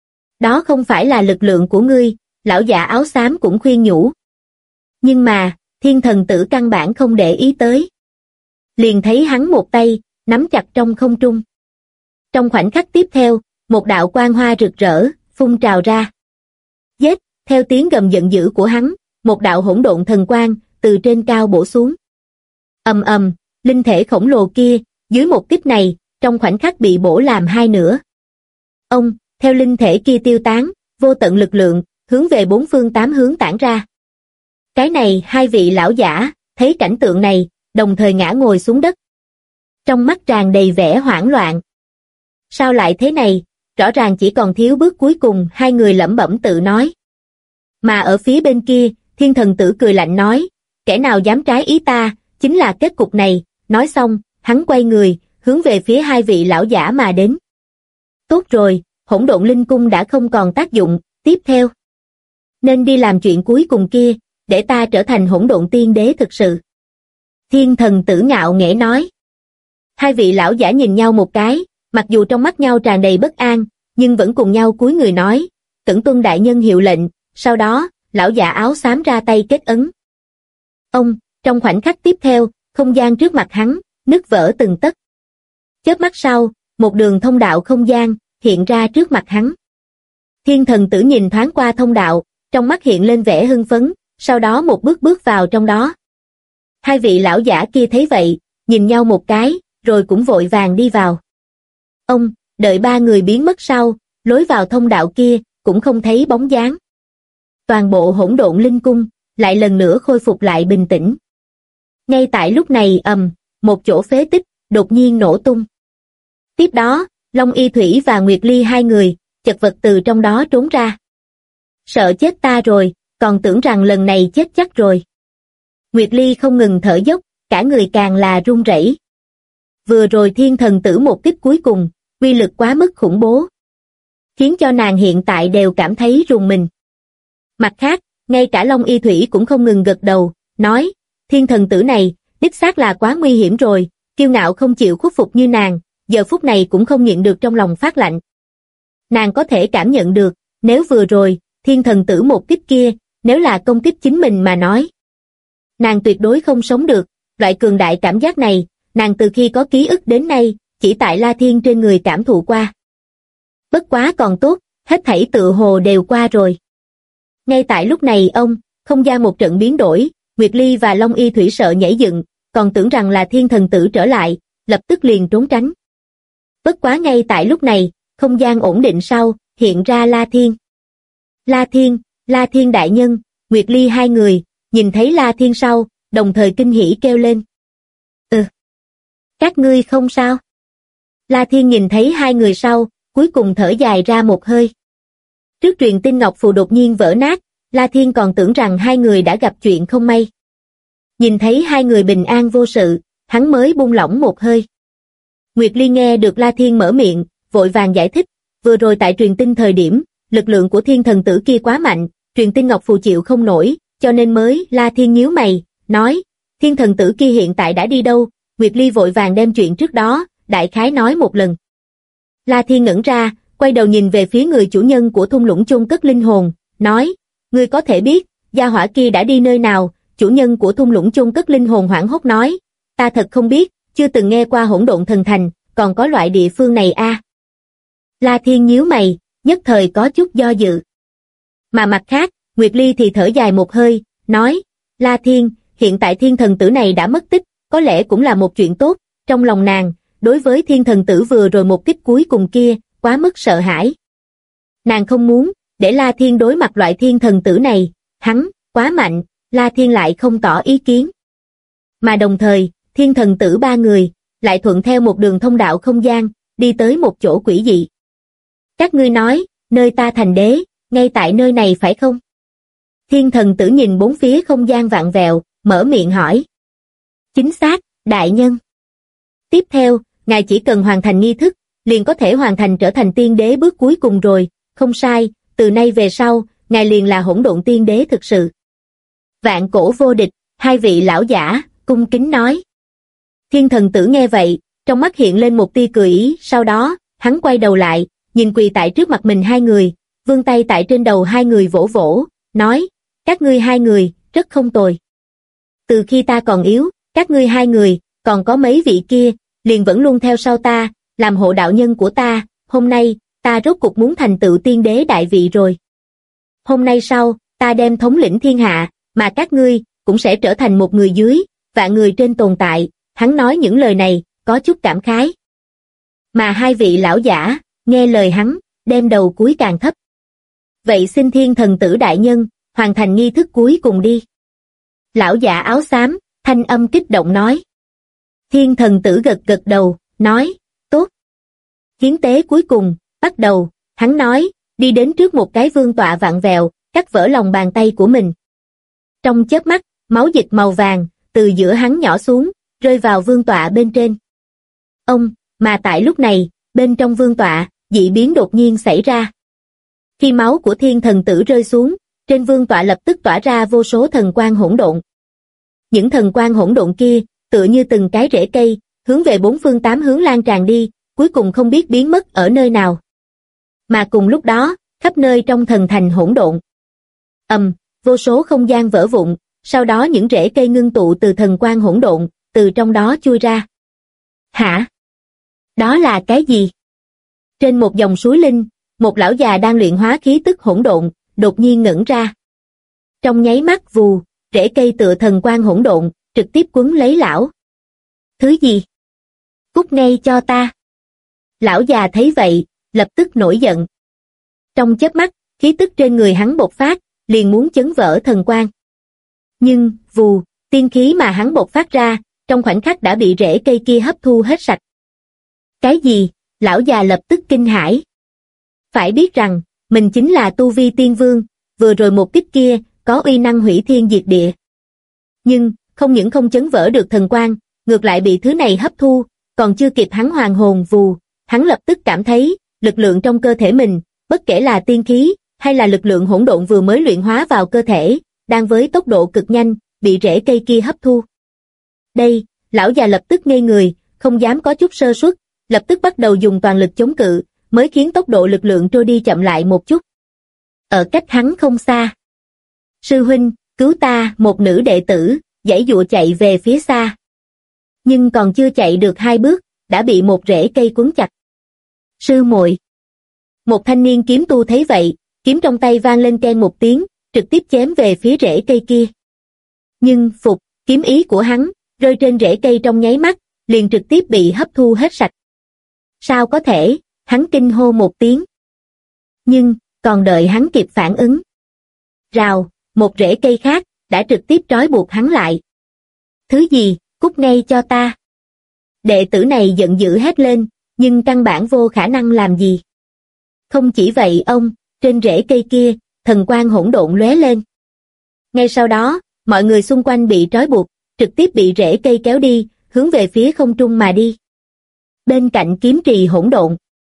Đó không phải là lực lượng của ngươi, lão già áo xám cũng khuyên nhủ. Nhưng mà, thiên thần tử căn bản không để ý tới. Liền thấy hắn một tay, nắm chặt trong không trung. Trong khoảnh khắc tiếp theo, một đạo quang hoa rực rỡ, phun trào ra. Giết, theo tiếng gầm giận dữ của hắn, một đạo hỗn độn thần quang, từ trên cao bổ xuống. Ầm ầm, linh thể khổng lồ kia, dưới một kích này, trong khoảnh khắc bị bổ làm hai nửa. Ông, theo linh thể kia tiêu tán, vô tận lực lượng, hướng về bốn phương tám hướng tản ra. Cái này, hai vị lão giả, thấy cảnh tượng này, đồng thời ngã ngồi xuống đất. Trong mắt tràn đầy vẻ hoảng loạn. Sao lại thế này, rõ ràng chỉ còn thiếu bước cuối cùng, hai người lẩm bẩm tự nói. Mà ở phía bên kia, thiên thần tử cười lạnh nói, kẻ nào dám trái ý ta, chính là kết cục này, nói xong, hắn quay người, hướng về phía hai vị lão giả mà đến. Tốt rồi, hỗn độn linh cung đã không còn tác dụng, tiếp theo. Nên đi làm chuyện cuối cùng kia, để ta trở thành hỗn độn tiên đế thực sự. Thiên thần tử ngạo nghễ nói. Hai vị lão giả nhìn nhau một cái, mặc dù trong mắt nhau tràn đầy bất an, nhưng vẫn cùng nhau cúi người nói, cẩn tuân đại nhân hiệu lệnh, sau đó, lão giả áo xám ra tay kết ấn. Ông, trong khoảnh khắc tiếp theo, không gian trước mặt hắn, nứt vỡ từng tấc. Chớp mắt sau, một đường thông đạo không gian, hiện ra trước mặt hắn. Thiên thần tử nhìn thoáng qua thông đạo, trong mắt hiện lên vẻ hưng phấn, sau đó một bước bước vào trong đó. Hai vị lão giả kia thấy vậy, nhìn nhau một cái, rồi cũng vội vàng đi vào. Ông, đợi ba người biến mất sau, lối vào thông đạo kia, cũng không thấy bóng dáng. Toàn bộ hỗn độn linh cung, lại lần nữa khôi phục lại bình tĩnh. Ngay tại lúc này một chỗ phế tích, đột nhiên nổ tung. Tiếp đó, Long Y Thủy và Nguyệt Ly hai người, chật vật từ trong đó trốn ra. Sợ chết ta rồi, còn tưởng rằng lần này chết chắc rồi. Nguyệt Ly không ngừng thở dốc, cả người càng là run rẩy. Vừa rồi thiên thần tử một kích cuối cùng, uy lực quá mức khủng bố. Khiến cho nàng hiện tại đều cảm thấy rùng mình. Mặt khác, ngay cả Long Y Thủy cũng không ngừng gật đầu, nói, thiên thần tử này, đích xác là quá nguy hiểm rồi, kiêu ngạo không chịu khuất phục như nàng, giờ phút này cũng không nhịn được trong lòng phát lạnh. Nàng có thể cảm nhận được, nếu vừa rồi, thiên thần tử một kích kia, nếu là công kích chính mình mà nói. Nàng tuyệt đối không sống được, loại cường đại cảm giác này, nàng từ khi có ký ức đến nay, chỉ tại La Thiên trên người cảm thụ qua. Bất quá còn tốt, hết thảy tự hồ đều qua rồi. Ngay tại lúc này không gian một trận biến đổi, Nguyệt Ly và Long Y Thủy sợ nhảy dựng, còn tưởng rằng là thiên thần tử trở lại, lập tức liền trốn tránh. Bất quá ngay tại lúc này, không gian ổn định sau, hiện ra La Thiên. La Thiên đại nhân, Nguyệt Ly hai người, nhìn thấy La Thiên sau, đồng thời kinh hỉ kêu lên. Các ngươi không sao? La Thiên nhìn thấy hai người sau, cuối cùng thở dài ra một hơi. Trước truyền tin ngọc phù đột nhiên vỡ nát, La Thiên còn tưởng rằng hai người đã gặp chuyện không may. Nhìn thấy hai người bình an vô sự, hắn mới buông lỏng một hơi. Nguyệt Ly nghe được La Thiên mở miệng, vội vàng giải thích, vừa rồi tại truyền tin thời điểm, lực lượng của thiên thần tử kia quá mạnh, truyền tin ngọc phù chịu không nổi, cho nên mới. La Thiên nhíu mày, nói, thiên thần tử kia hiện tại đã đi đâu? Nguyệt Ly vội vàng đem chuyện trước đó, đại khái nói một lần. La Thiên ngẩn ra, quay đầu nhìn về phía người chủ nhân của thung lũng chôn cất linh hồn, nói, ngươi có thể biết, gia hỏa kia đã đi nơi nào? Chủ nhân của thung lũng chôn cất linh hồn hoảng hốt nói, ta thật không biết, chưa từng nghe qua hỗn độn thần thành, còn có loại địa phương này a. La Thiên nhíu mày, nhất thời có chút do dự. Mà mặt khác, Nguyệt Ly thì thở dài một hơi, nói, La Thiên, hiện tại thiên thần tử này đã mất tích, có lẽ cũng là một chuyện tốt, trong lòng nàng, đối với thiên thần tử vừa rồi một kích cuối cùng kia, quá mức sợ hãi. Nàng không muốn, để La Thiên đối mặt loại thiên thần tử này, hắn, quá mạnh, La Thiên lại không tỏ ý kiến. Mà đồng thời, thiên thần tử ba người, lại thuận theo một đường thông đạo không gian, đi tới một chỗ quỷ dị. Các ngươi nói, nơi ta thành đế, ngay tại nơi này phải không? Thiên thần tử nhìn bốn phía không gian vặn vẹo, mở miệng hỏi. Chính xác, đại nhân. Tiếp theo, ngài chỉ cần hoàn thành nghi thức, liền có thể hoàn thành trở thành tiên đế bước cuối cùng rồi, không sai, từ nay về sau, ngài liền là hỗn độn tiên đế thực sự. Vạn cổ vô địch, hai vị lão giả, cung kính nói. Thiên thần tử nghe vậy, trong mắt hiện lên một tia cười ý, sau đó, hắn quay đầu lại, nhìn quỳ tại trước mặt mình hai người, vươn tay tại trên đầu hai người vỗ vỗ, nói, các ngươi hai người, rất không tồi. Từ khi ta còn yếu, các ngươi hai người, còn có mấy vị kia, liền vẫn luôn theo sau ta, làm hộ đạo nhân của ta, hôm nay, ta rốt cục muốn thành tựu tiên đế đại vị rồi. Hôm nay sau, ta đem thống lĩnh thiên hạ, mà các ngươi, cũng sẽ trở thành một người dưới, vạn người trên tồn tại, hắn nói những lời này, có chút cảm khái. Mà hai vị lão giả, nghe lời hắn, đem đầu cúi càng thấp. Vậy xin thiên thần tử đại nhân, hoàn thành nghi thức cuối cùng đi. Lão giả áo xám, thanh âm kích động nói. Thiên thần tử gật gật đầu, nói, tốt. Hiến tế cuối cùng, bắt đầu, hắn nói, đi đến trước một cái vương tọa vặn vẹo, cắt vỡ lòng bàn tay của mình. Trong chớp mắt, máu dịch màu vàng, từ giữa hắn nhỏ xuống, rơi vào vương tọa bên trên. Mà tại lúc này, bên trong vương tọa, dị biến đột nhiên xảy ra. Khi máu của thiên thần tử rơi xuống, trên vương tọa lập tức tỏa ra vô số thần quang hỗn độn. Những thần quang hỗn độn kia, tựa như từng cái rễ cây, hướng về bốn phương tám hướng lan tràn đi, cuối cùng không biết biến mất ở nơi nào. Mà cùng lúc đó, khắp nơi trong thần thành hỗn độn. Vô số không gian vỡ vụn, sau đó những rễ cây ngưng tụ từ thần quang hỗn độn, từ trong đó chui ra. Hả? Đó là cái gì? Trên một dòng suối linh, một lão già đang luyện hóa khí tức hỗn độn, đột nhiên ngẩng ra. Trong nháy mắt vù, rễ cây tựa thần quang hỗn độn, trực tiếp quấn lấy lão. Thứ gì? Cút ngay cho ta. Lão già thấy vậy, lập tức nổi giận. Trong chớp mắt, khí tức trên người hắn bộc phát, liền muốn chấn vỡ thần quang. Nhưng, vù, tiên khí mà hắn bộc phát ra, trong khoảnh khắc đã bị rễ cây kia hấp thu hết sạch. Cái gì? Lão già lập tức kinh hãi. Phải biết rằng, mình chính là tu vi tiên vương, vừa rồi một kích kia, có uy năng hủy thiên diệt địa. Nhưng, không những không chấn vỡ được thần quang, ngược lại bị thứ này hấp thu, còn chưa kịp hắn hoàn hồn vù, hắn lập tức cảm thấy, lực lượng trong cơ thể mình, bất kể là tiên khí, hay là lực lượng hỗn độn vừa mới luyện hóa vào cơ thể, đang với tốc độ cực nhanh, bị rễ cây kia hấp thu. Đây, lão già lập tức ngây người, không dám có chút sơ suất, lập tức bắt đầu dùng toàn lực chống cự, mới khiến tốc độ lực lượng trôi đi chậm lại một chút. Ở cách hắn không xa. Sư huynh, cứu ta, một nữ đệ tử, giãy giụa chạy về phía xa. Nhưng còn chưa chạy được 2 bước, đã bị một rễ cây quấn chặt. Sư muội. Một thanh niên kiếm tu thấy vậy, kiếm trong tay vang lên keng một tiếng, trực tiếp chém về phía rễ cây kia. Nhưng, kiếm ý của hắn, rơi trên rễ cây trong nháy mắt, liền trực tiếp bị hấp thu hết sạch. Sao có thể, hắn kinh hô một tiếng. Nhưng, còn đợi hắn kịp phản ứng. Rào, một rễ cây khác, đã trực tiếp trói buộc hắn lại. Thứ gì, cút ngay cho ta. Đệ tử này giận dữ hét lên, nhưng căn bản vô khả năng làm gì. Không chỉ vậy trên rễ cây kia, thần quang hỗn độn lóe lên. Ngay sau đó, mọi người xung quanh bị trói buộc, trực tiếp bị rễ cây kéo đi, hướng về phía không trung mà đi. Bên cạnh kiếm trì hỗn độn.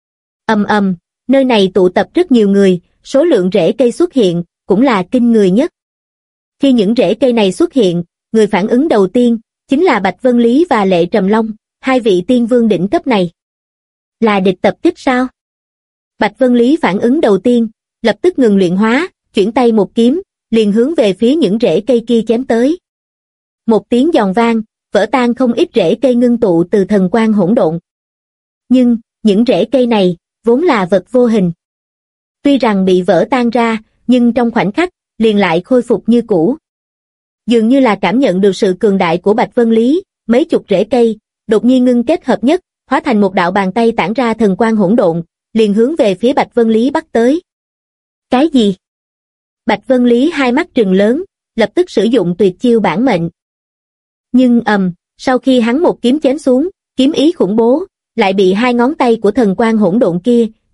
Nơi này tụ tập rất nhiều người, số lượng rễ cây xuất hiện, cũng là kinh người nhất. Khi những rễ cây này xuất hiện, người phản ứng đầu tiên, chính là Bạch Vân Lý và Lệ Trầm Long, hai vị tiên vương đỉnh cấp này. Là địch tập kích sao? Bạch Vân Lý phản ứng đầu tiên, lập tức ngừng luyện hóa, chuyển tay một kiếm, liền hướng về phía những rễ cây kia chém tới. Một tiếng giòn vang, vỡ tan không ít rễ cây ngưng tụ từ thần quang hỗn độn. Nhưng, những rễ cây này, vốn là vật vô hình. Tuy rằng bị vỡ tan ra, nhưng trong khoảnh khắc, liền lại khôi phục như cũ. Dường như là cảm nhận được sự cường đại của Bạch Vân Lý, mấy chục rễ cây, đột nhiên ngưng kết hợp nhất, hóa thành một đạo bàn tay tản ra thần quang hỗn độn, liền hướng về phía Bạch Vân Lý bắt tới. Cái gì? Bạch Vân Lý hai mắt trừng lớn, lập tức sử dụng tuyệt chiêu bản mệnh. Nhưng sau khi hắn một kiếm chém xuống, kiếm ý khủng bố, lại bị hai ngón tay của thần quang hỗn độn kia,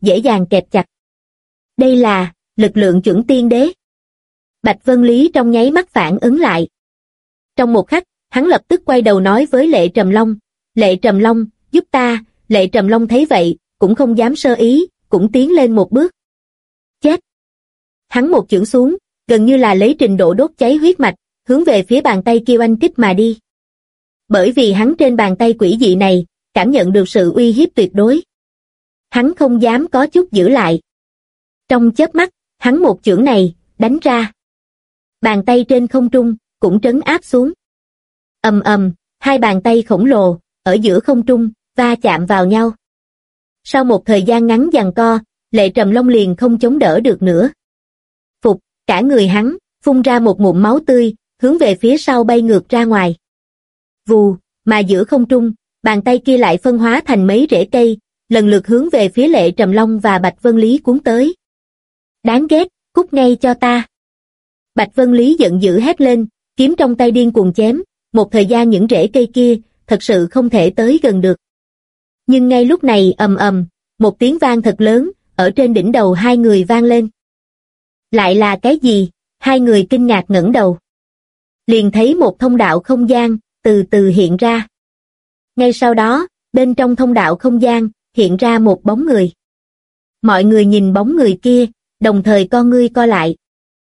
dễ dàng kẹp chặt. Đây là lực lượng chuẩn tiên đế. Bạch Vân Lý trong nháy mắt phản ứng lại. Trong một khắc, hắn lập tức quay đầu nói với Lệ Trầm Long, Lệ Trầm Long, giúp ta. Lệ Trầm Long thấy vậy, cũng không dám sơ ý, cũng tiến lên một bước. Chết! Hắn một chưởng xuống, gần như là lấy trình độ đốt cháy huyết mạch, hướng về phía bàn tay kia oanh kích mà đi. Bởi vì hắn trên bàn tay quỷ dị này, cảm nhận được sự uy hiếp tuyệt đối. Hắn không dám có chút giữ lại. Trong chớp mắt, hắn một chưởng này, đánh ra. Bàn tay trên không trung, cũng trấn áp xuống. Ầm ầm, hai bàn tay khổng lồ, ở giữa không trung, va chạm vào nhau. Sau một thời gian ngắn giằng co, Lệ Trầm Long liền không chống đỡ được nữa. Phục, cả người hắn, phun ra một ngụm máu tươi, hướng về phía sau bay ngược ra ngoài. Vù, mà giữa không trung, bàn tay kia lại phân hóa thành mấy rễ cây, lần lượt hướng về phía Lệ Trầm Long và Bạch Vân Lý cuốn tới. Đáng ghét, cút ngay cho ta. Bạch Vân Lý giận dữ hét lên, kiếm trong tay điên cuồng chém, một thời gian những rễ cây kia, thật sự không thể tới gần được. Nhưng ngay lúc này ầm ầm, một tiếng vang thật lớn, ở trên đỉnh đầu hai người vang lên. Lại là cái gì? Hai người kinh ngạc ngẩng đầu. Liền thấy một thông đạo không gian, từ từ hiện ra. Ngay sau đó, bên trong thông đạo không gian, hiện ra một bóng người. Mọi người nhìn bóng người kia, đồng thời con ngươi co lại.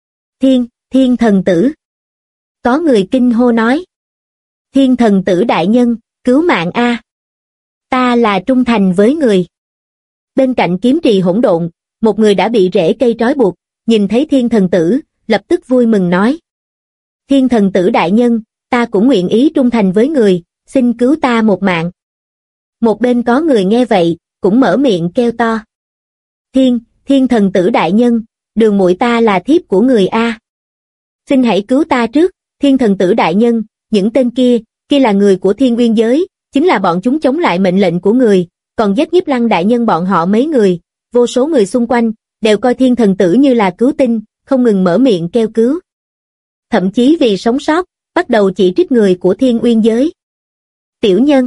Thiên thần tử. Có người kinh hô nói. Thiên thần tử đại nhân, cứu mạng a. Ta là trung thành với người. Bên cạnh kiếm trì hỗn độn, một người đã bị rễ cây trói buộc, nhìn thấy thiên thần tử, lập tức vui mừng nói. Thiên thần tử đại nhân, ta cũng nguyện ý trung thành với người, xin cứu ta một mạng. Một bên có người nghe vậy, cũng mở miệng kêu to. Thiên thần tử đại nhân, đường muội ta là thiếp của người a. Xin hãy cứu ta trước, thiên thần tử đại nhân, những tên kia là người của Thiên Nguyên giới, chính là bọn chúng chống lại mệnh lệnh của người, còn giết Nhiếp Lăng đại nhân bọn họ mấy người, vô số người xung quanh, đều coi thiên thần tử như là cứu tinh, không ngừng mở miệng kêu cứu. Thậm chí vì sống sót, bắt đầu chỉ trích người của Thiên Nguyên giới. Tiểu nhân.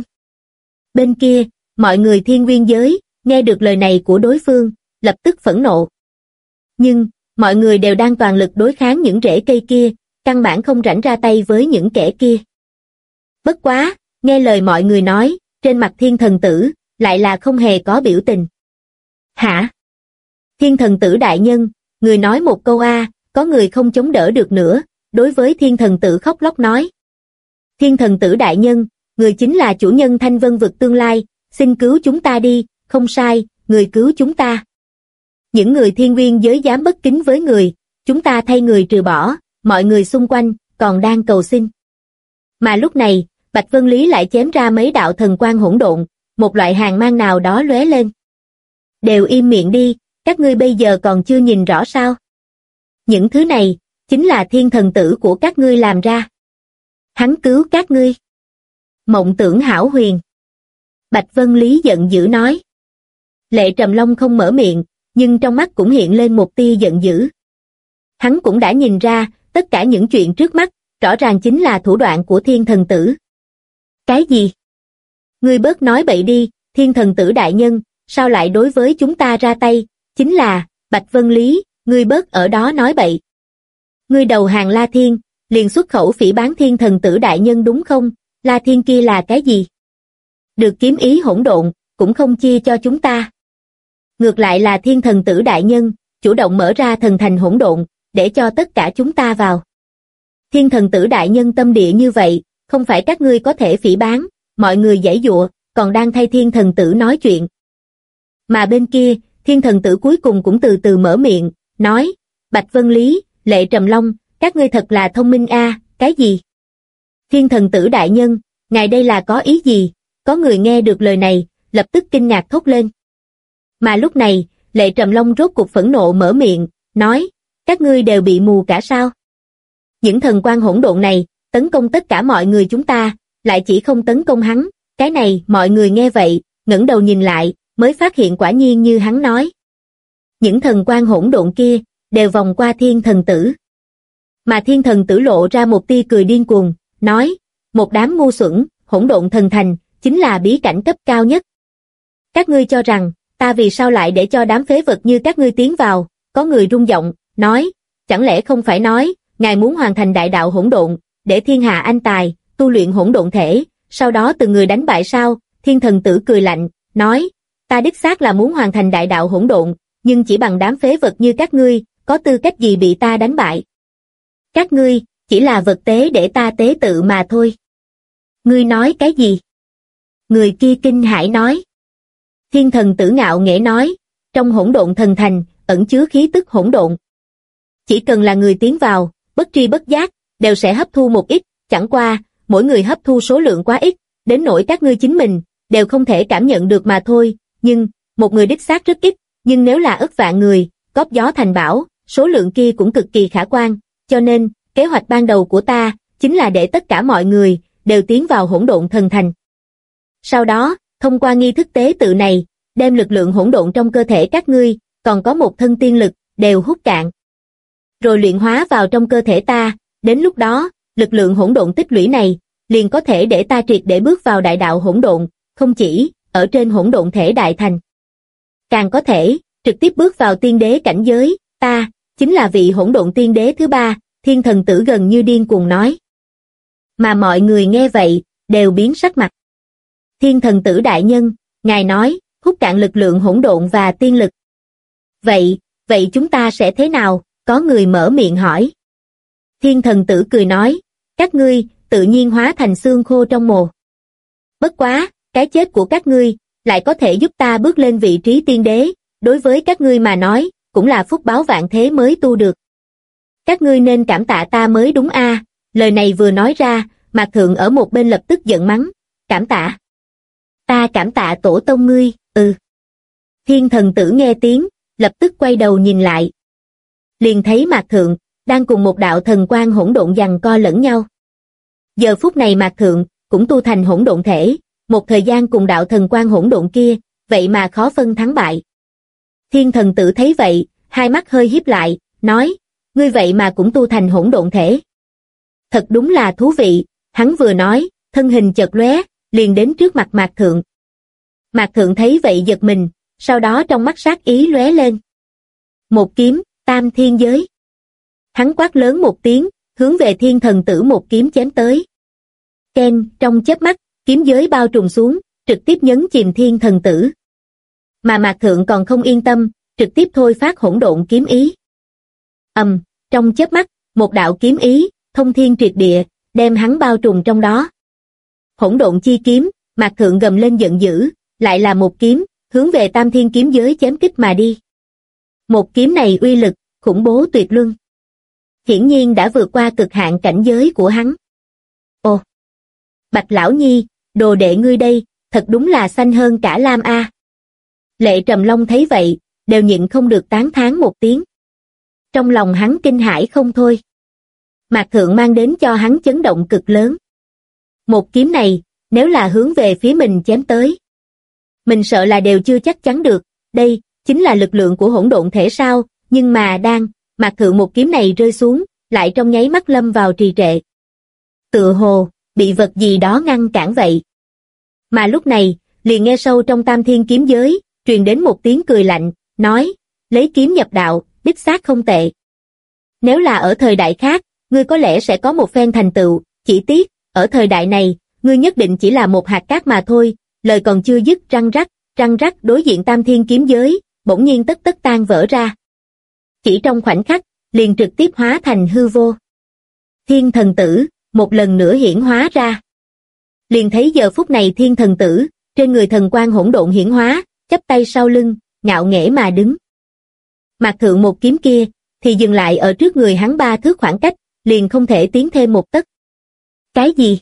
Bên kia, mọi người Thiên Nguyên giới, nghe được lời này của đối phương, lập tức phẫn nộ. Nhưng, mọi người đều đang toàn lực đối kháng những rễ cây kia, căn bản không rảnh ra tay với những kẻ kia. Bất quá, nghe lời mọi người nói, trên mặt thiên thần tử, lại là không hề có biểu tình. Hả? Thiên thần tử đại nhân, người nói một câu a, có người không chống đỡ được nữa, đối với thiên thần tử khóc lóc nói. Thiên thần tử đại nhân, người chính là chủ nhân Thanh Vân vực tương lai, xin cứu chúng ta đi, không sai, người cứu chúng ta. Những người Thiên Nguyên giới dám bất kính với người, chúng ta thay người trừ bỏ, mọi người xung quanh, còn đang cầu xin. Mà lúc này, Bạch Vân Lý lại chém ra mấy đạo thần quang hỗn độn, một loại hàn mang nào đó lóe lên. Đều im miệng đi, các ngươi bây giờ còn chưa nhìn rõ sao? Những thứ này, chính là thiên thần tử của các ngươi làm ra. Hắn cứu các ngươi. Mộng tưởng hão huyền. Bạch Vân Lý giận dữ nói. Lệ Trầm Long không mở miệng, nhưng trong mắt cũng hiện lên một tia giận dữ. Hắn cũng đã nhìn ra, tất cả những chuyện trước mắt, rõ ràng chính là thủ đoạn của thiên thần tử. Cái gì? Ngươi bớt nói bậy đi, thiên thần tử đại nhân, sao lại đối với chúng ta ra tay, chính là, Bạch Vân Lý, ngươi bớt ở đó nói bậy. Ngươi đầu hàng La Thiên, liền xuất khẩu phỉ báng thiên thần tử đại nhân đúng không, La Thiên kia là cái gì? Được kiếm ý hỗn độn, cũng không chia cho chúng ta. Ngược lại là thiên thần tử đại nhân, chủ động mở ra thần thành hỗn độn, để cho tất cả chúng ta vào. Thiên thần tử đại nhân tâm địa như vậy, không phải các ngươi có thể phỉ báng, mọi người giãy giụa, còn đang thay thiên thần tử nói chuyện. Mà bên kia, thiên thần tử cuối cùng cũng từ từ mở miệng, nói, Bạch Vân Lý, Lệ Trầm Long, các ngươi thật là thông minh a, cái gì? Thiên thần tử đại nhân, ngài đây là có ý gì? Có người nghe được lời này, lập tức kinh ngạc thốt lên. Mà lúc này, Lệ Trầm Long rốt cục phẫn nộ mở miệng, nói, các ngươi đều bị mù cả sao? Những thần quang hỗn độn này, tấn công tất cả mọi người chúng ta, lại chỉ không tấn công hắn, cái này mọi người nghe vậy, ngẩng đầu nhìn lại, mới phát hiện quả nhiên như hắn nói. Những thần quang hỗn độn kia, đều vòng qua thiên thần tử. Mà thiên thần tử lộ ra một tia cười điên cuồng, nói, một đám ngu xuẩn, hỗn độn thần thành, chính là bí cảnh cấp cao nhất. Các ngươi cho rằng, ta vì sao lại để cho đám phế vật như các ngươi tiến vào? Có người rung giọng, nói, chẳng lẽ không phải nói, ngài muốn hoàn thành đại đạo hỗn độn, để thiên hạ anh tài, tu luyện hỗn độn thể, sau đó từng người đánh bại sao? Thiên thần tử cười lạnh, nói, ta đích xác là muốn hoàn thành đại đạo hỗn độn, nhưng chỉ bằng đám phế vật như các ngươi, có tư cách gì bị ta đánh bại? Các ngươi, chỉ là vật tế để ta tế tự mà thôi. Ngươi nói cái gì? Người kia kinh hãi nói. Thiên thần tử ngạo nghễ nói, trong hỗn độn thần thành, ẩn chứa khí tức hỗn độn. Chỉ cần là người tiến vào, bất tri bất giác, đều sẽ hấp thu một ít, chẳng qua, mỗi người hấp thu số lượng quá ít, đến nỗi các ngươi chính mình, đều không thể cảm nhận được mà thôi, nhưng, một người đích xác rất ít, nhưng nếu là ức vạn người, góp gió thành bão, số lượng kia cũng cực kỳ khả quan, cho nên, kế hoạch ban đầu của ta, chính là để tất cả mọi người, đều tiến vào hỗn độn thần thành. Sau đó, thông qua nghi thức tế tự này, đem lực lượng hỗn độn trong cơ thể các ngươi, còn có một thân tiên lực, đều hút cạn. Rồi luyện hóa vào trong cơ thể ta, đến lúc đó, lực lượng hỗn độn tích lũy này, liền có thể để ta triệt để bước vào đại đạo hỗn độn, không chỉ, ở trên hỗn độn thể đại thành. Càng có thể, trực tiếp bước vào tiên đế cảnh giới, ta, chính là vị hỗn độn tiên đế thứ ba, thiên thần tử gần như điên cuồng nói. Mà mọi người nghe vậy, đều biến sắc mặt. Thiên thần tử đại nhân, ngài nói, hút cạn lực lượng hỗn độn và tiên lực. Vậy chúng ta sẽ thế nào? Có người mở miệng hỏi. Thiên thần tử cười nói, các ngươi, tự nhiên hóa thành xương khô trong mồ. Bất quá, cái chết của các ngươi, lại có thể giúp ta bước lên vị trí tiên đế, đối với các ngươi mà nói, cũng là phúc báo vạn thế mới tu được. Các ngươi nên cảm tạ ta mới đúng a. Lời này vừa nói ra, Mạc Thượng ở một bên lập tức giận mắng, cảm tạ. Ta cảm tạ tổ tông ngươi, Thiên thần tử nghe tiếng, lập tức quay đầu nhìn lại. Liền thấy Mạc Thượng, đang cùng một đạo thần quang hỗn độn giằng co lẫn nhau. Giờ phút này Mạc Thượng, cũng tu thành hỗn độn thể, một thời gian cùng đạo thần quang hỗn độn kia, vậy mà khó phân thắng bại. Thiên thần tử thấy vậy, hai mắt hơi híp lại, nói, ngươi vậy mà cũng tu thành hỗn độn thể. Thật đúng là thú vị, hắn vừa nói, thân hình chợt lóe, liền đến trước mặt Mạc Thượng. Mạc Thượng thấy vậy giật mình, sau đó trong mắt sát ý lóe lên. Một kiếm, tam thiên giới. Hắn quát lớn một tiếng, hướng về thiên thần tử một kiếm chém tới. Keng, trong chớp mắt, kiếm giới bao trùm xuống, trực tiếp nhấn chìm thiên thần tử. Mà Mạc Thượng còn không yên tâm, trực tiếp thôi phát hỗn độn kiếm ý. Trong chớp mắt, một đạo kiếm ý, thông thiên triệt địa, đem hắn bao trùm trong đó. Hỗn độn chi kiếm, Mạc Thượng gầm lên giận dữ, lại là một kiếm, hướng về tam thiên kiếm giới chém kích mà đi. Một kiếm này uy lực, khủng bố tuyệt luân. Hiển nhiên đã vượt qua cực hạn cảnh giới của hắn. Ồ! Bạch Lão Nhi, đồ đệ ngươi đây, thật đúng là xanh hơn cả lam a. Lệ Trầm Long thấy vậy, đều nhịn không được tán thán một tiếng. Trong lòng hắn kinh hãi không thôi. Mạc Thượng mang đến cho hắn chấn động cực lớn. Một kiếm này, nếu là hướng về phía mình chém tới, mình sợ là đều chưa chắc chắn được, đây, chính là lực lượng của hỗn độn thể sao, nhưng mà Mạc Thượng một kiếm này rơi xuống, lại trong nháy mắt lâm vào trì trệ. Tựa hồ, bị vật gì đó ngăn cản vậy. Mà lúc này, liền nghe sâu trong tam thiên kiếm giới, truyền đến một tiếng cười lạnh, nói, lấy kiếm nhập đạo, đích xác không tệ. Nếu là ở thời đại khác, ngươi có lẽ sẽ có một phen thành tựu, chỉ tiếc, ở thời đại này, ngươi nhất định chỉ là một hạt cát mà thôi. Lời còn chưa dứt, răng rắc đối diện tam thiên kiếm giới, bỗng nhiên tất tan vỡ ra. Chỉ trong khoảnh khắc, liền trực tiếp hóa thành hư vô. Thiên thần tử, một lần nữa hiển hóa ra. Liền thấy giờ phút này thiên thần tử, trên người thần quang hỗn độn hiển hóa, chắp tay sau lưng, ngạo nghễ mà đứng. Mạc Thượng một kiếm kia, thì dừng lại ở trước người hắn 3 thước khoảng cách, liền không thể tiến thêm một tấc. Cái gì?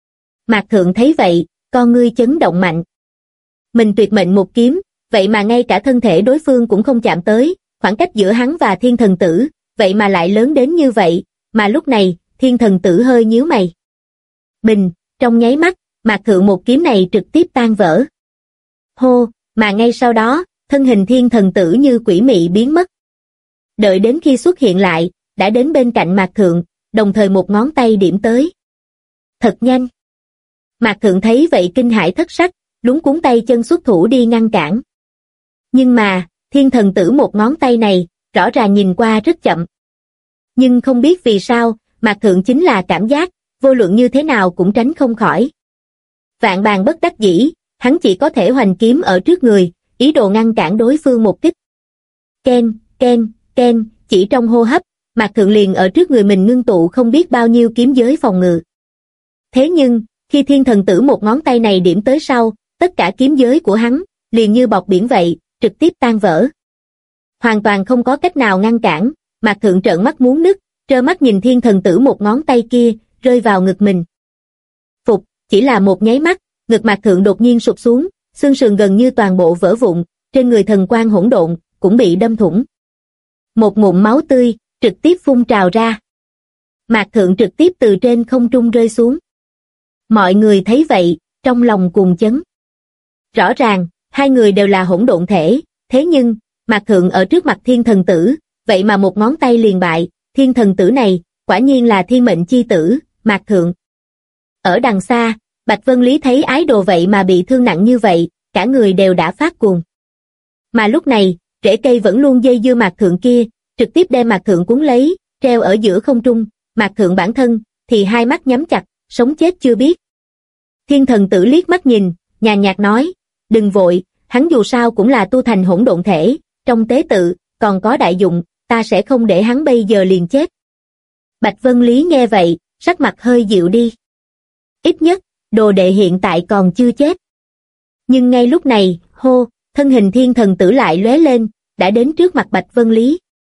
Mạc Thượng thấy vậy, con ngươi chấn động mạnh. Mình tuyệt mệnh một kiếm, vậy mà ngay cả thân thể đối phương cũng không chạm tới, khoảng cách giữa hắn và thiên thần tử, vậy mà lại lớn đến như vậy, mà lúc này, thiên thần tử hơi nhíu mày. Bình, trong nháy mắt, Mạc Thượng một kiếm này trực tiếp tan vỡ. Hô, mà ngay sau đó, thân hình thiên thần tử như quỷ mị biến mất. Đợi đến khi xuất hiện lại, đã đến bên cạnh Mạc Thượng, đồng thời một ngón tay điểm tới. Thật nhanh. Mạc Thượng thấy vậy kinh hãi thất sắc, luống cuống tay chân xuất thủ đi ngăn cản. Nhưng mà, thiên thần tử một ngón tay này, rõ ràng nhìn qua rất chậm. Nhưng không biết vì sao, Mạc Thượng chính là cảm giác, vô luận như thế nào cũng tránh không khỏi. Vạn bàng bất đắc dĩ, hắn chỉ có thể hoành kiếm ở trước người, ý đồ ngăn cản đối phương một kích. Ken, ken, ken, chỉ trong hô hấp, Mạc Thượng liền ở trước người mình ngưng tụ không biết bao nhiêu kiếm giới phòng ngự. Thế nhưng, khi thiên thần tử một ngón tay này điểm tới sau, tất cả kiếm giới của hắn, liền như bọt biển vậy, trực tiếp tan vỡ. Hoàn toàn không có cách nào ngăn cản, Mạc Thượng trợn mắt muốn nứt, trơ mắt nhìn thiên thần tử một ngón tay kia, rơi vào ngực mình. Phục, chỉ là một nháy mắt, ngực Mạc Thượng đột nhiên sụp xuống, xương sườn gần như toàn bộ vỡ vụn, trên người thần quang hỗn độn, cũng bị đâm thủng. Một ngụm máu tươi, trực tiếp phun trào ra. Mạc Thượng trực tiếp từ trên không trung rơi xuống. Mọi người thấy vậy, trong lòng cuồng chấn. Rõ ràng, hai người đều là hỗn độn thể, thế nhưng, Mạc Thượng ở trước mặt thiên thần tử, vậy mà một ngón tay liền bại, thiên thần tử này, quả nhiên là thiên mệnh chi tử, Mạc Thượng. Ở đằng xa, Bạch Vân Lý thấy ái đồ vậy mà bị thương nặng như vậy, cả người đều đã phát cuồng. Mà lúc này, rễ cây vẫn luôn dây dưa Mạc Thượng kia, trực tiếp đem Mạc Thượng cuốn lấy, treo ở giữa không trung, Mạc Thượng bản thân, thì hai mắt nhắm chặt, sống chết chưa biết. Thiên thần tử liếc mắt nhìn, nhàn nhạt nói, đừng vội, hắn dù sao cũng là tu thành hỗn độn thể, trong tế tự, còn có đại dụng, ta sẽ không để hắn bây giờ liền chết. Bạch Vân Lý nghe vậy, sắc mặt hơi dịu đi. Ít nhất, đồ đệ hiện tại còn chưa chết. Nhưng ngay lúc này, hô, thân hình thiên thần tử lại lóe lên, đã đến trước mặt Bạch Vân Lý.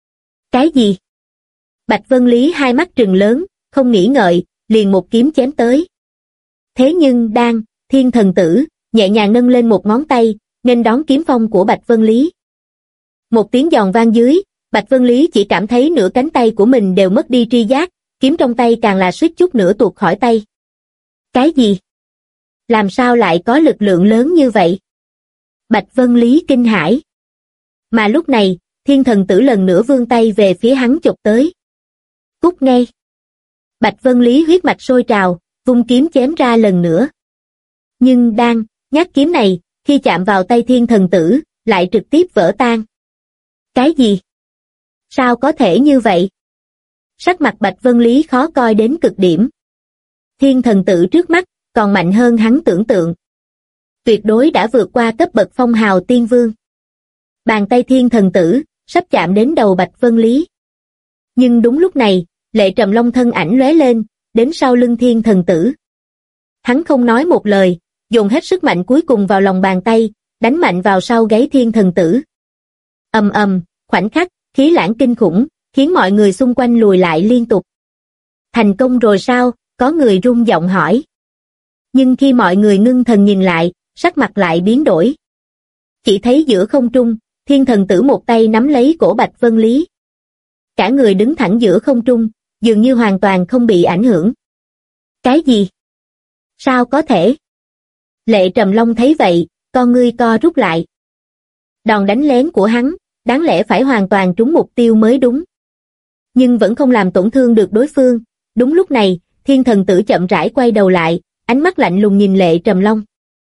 Cái gì? Bạch Vân Lý hai mắt trừng lớn, không nghĩ ngợi, liền một kiếm chém tới. Thế nhưng thiên thần tử, nhẹ nhàng nâng lên một ngón tay, nghênh đón kiếm phong của Bạch Vân Lý. Một tiếng giòn vang dưới, Bạch Vân Lý chỉ cảm thấy nửa cánh tay của mình đều mất đi tri giác, kiếm trong tay càng là suýt chút nữa tuột khỏi tay. Cái gì? Làm sao lại có lực lượng lớn như vậy? Bạch Vân Lý kinh hãi. Mà lúc này, thiên thần tử lần nữa vươn tay về phía hắn chụp tới. Cút ngay. Bạch Vân Lý huyết mạch sôi trào, vung kiếm chém ra lần nữa. Nhưng nhát kiếm này, khi chạm vào tay thiên thần tử, lại trực tiếp vỡ tan. Cái gì? Sao có thể như vậy? Sắc mặt Bạch Vân Lý khó coi đến cực điểm. Thiên thần tử trước mắt, còn mạnh hơn hắn tưởng tượng. Tuyệt đối đã vượt qua cấp bậc phong hào tiên vương. Bàn tay thiên thần tử, sắp chạm đến đầu Bạch Vân Lý. Nhưng đúng lúc này, Lệ Trầm Long thân ảnh lóe lên, đến sau lưng thiên thần tử. Hắn không nói một lời, dùng hết sức mạnh cuối cùng vào lòng bàn tay, đánh mạnh vào sau gáy thiên thần tử. Ầm ầm, khoảnh khắc, khí lãng kinh khủng, khiến mọi người xung quanh lùi lại liên tục. Thành công rồi sao? Có người run giọng hỏi. Nhưng khi mọi người ngưng thần nhìn lại, sắc mặt lại biến đổi. Chỉ thấy giữa không trung, thiên thần tử một tay nắm lấy cổ Bạch Vân Lý. Cả người đứng thẳng giữa không trung, dường như hoàn toàn không bị ảnh hưởng. Cái gì? Sao có thể? Lệ Trầm Long thấy vậy, con ngươi co rút lại. Đòn đánh lén của hắn, đáng lẽ phải hoàn toàn trúng mục tiêu mới đúng. Nhưng vẫn không làm tổn thương được đối phương. Đúng lúc này, thiên thần tử chậm rãi quay đầu lại, ánh mắt lạnh lùng nhìn Lệ Trầm Long.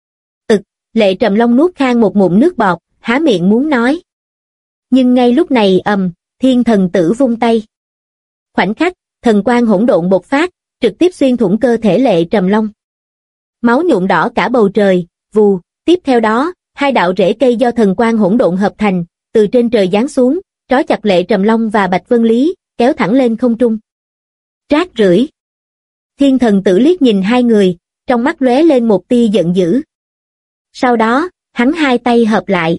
Lệ Trầm Long nuốt khan một ngụm nước bọt, há miệng muốn nói. Nhưng ngay lúc này thiên thần tử vung tay. Khoảnh khắc, thần quang hỗn độn bộc phát, trực tiếp xuyên thủng cơ thể Lệ Trầm Long. Máu nhuộm đỏ cả bầu trời, vù, tiếp theo đó, hai đạo rễ cây do thần quang hỗn độn hợp thành, từ trên trời giáng xuống, trói chặt Lệ Trầm Long và Bạch Vân Lý, kéo thẳng lên không trung. Rác rưởi. Thiên thần tử liếc nhìn hai người, trong mắt lóe lên một tia giận dữ. Sau đó, hắn hai tay hợp lại.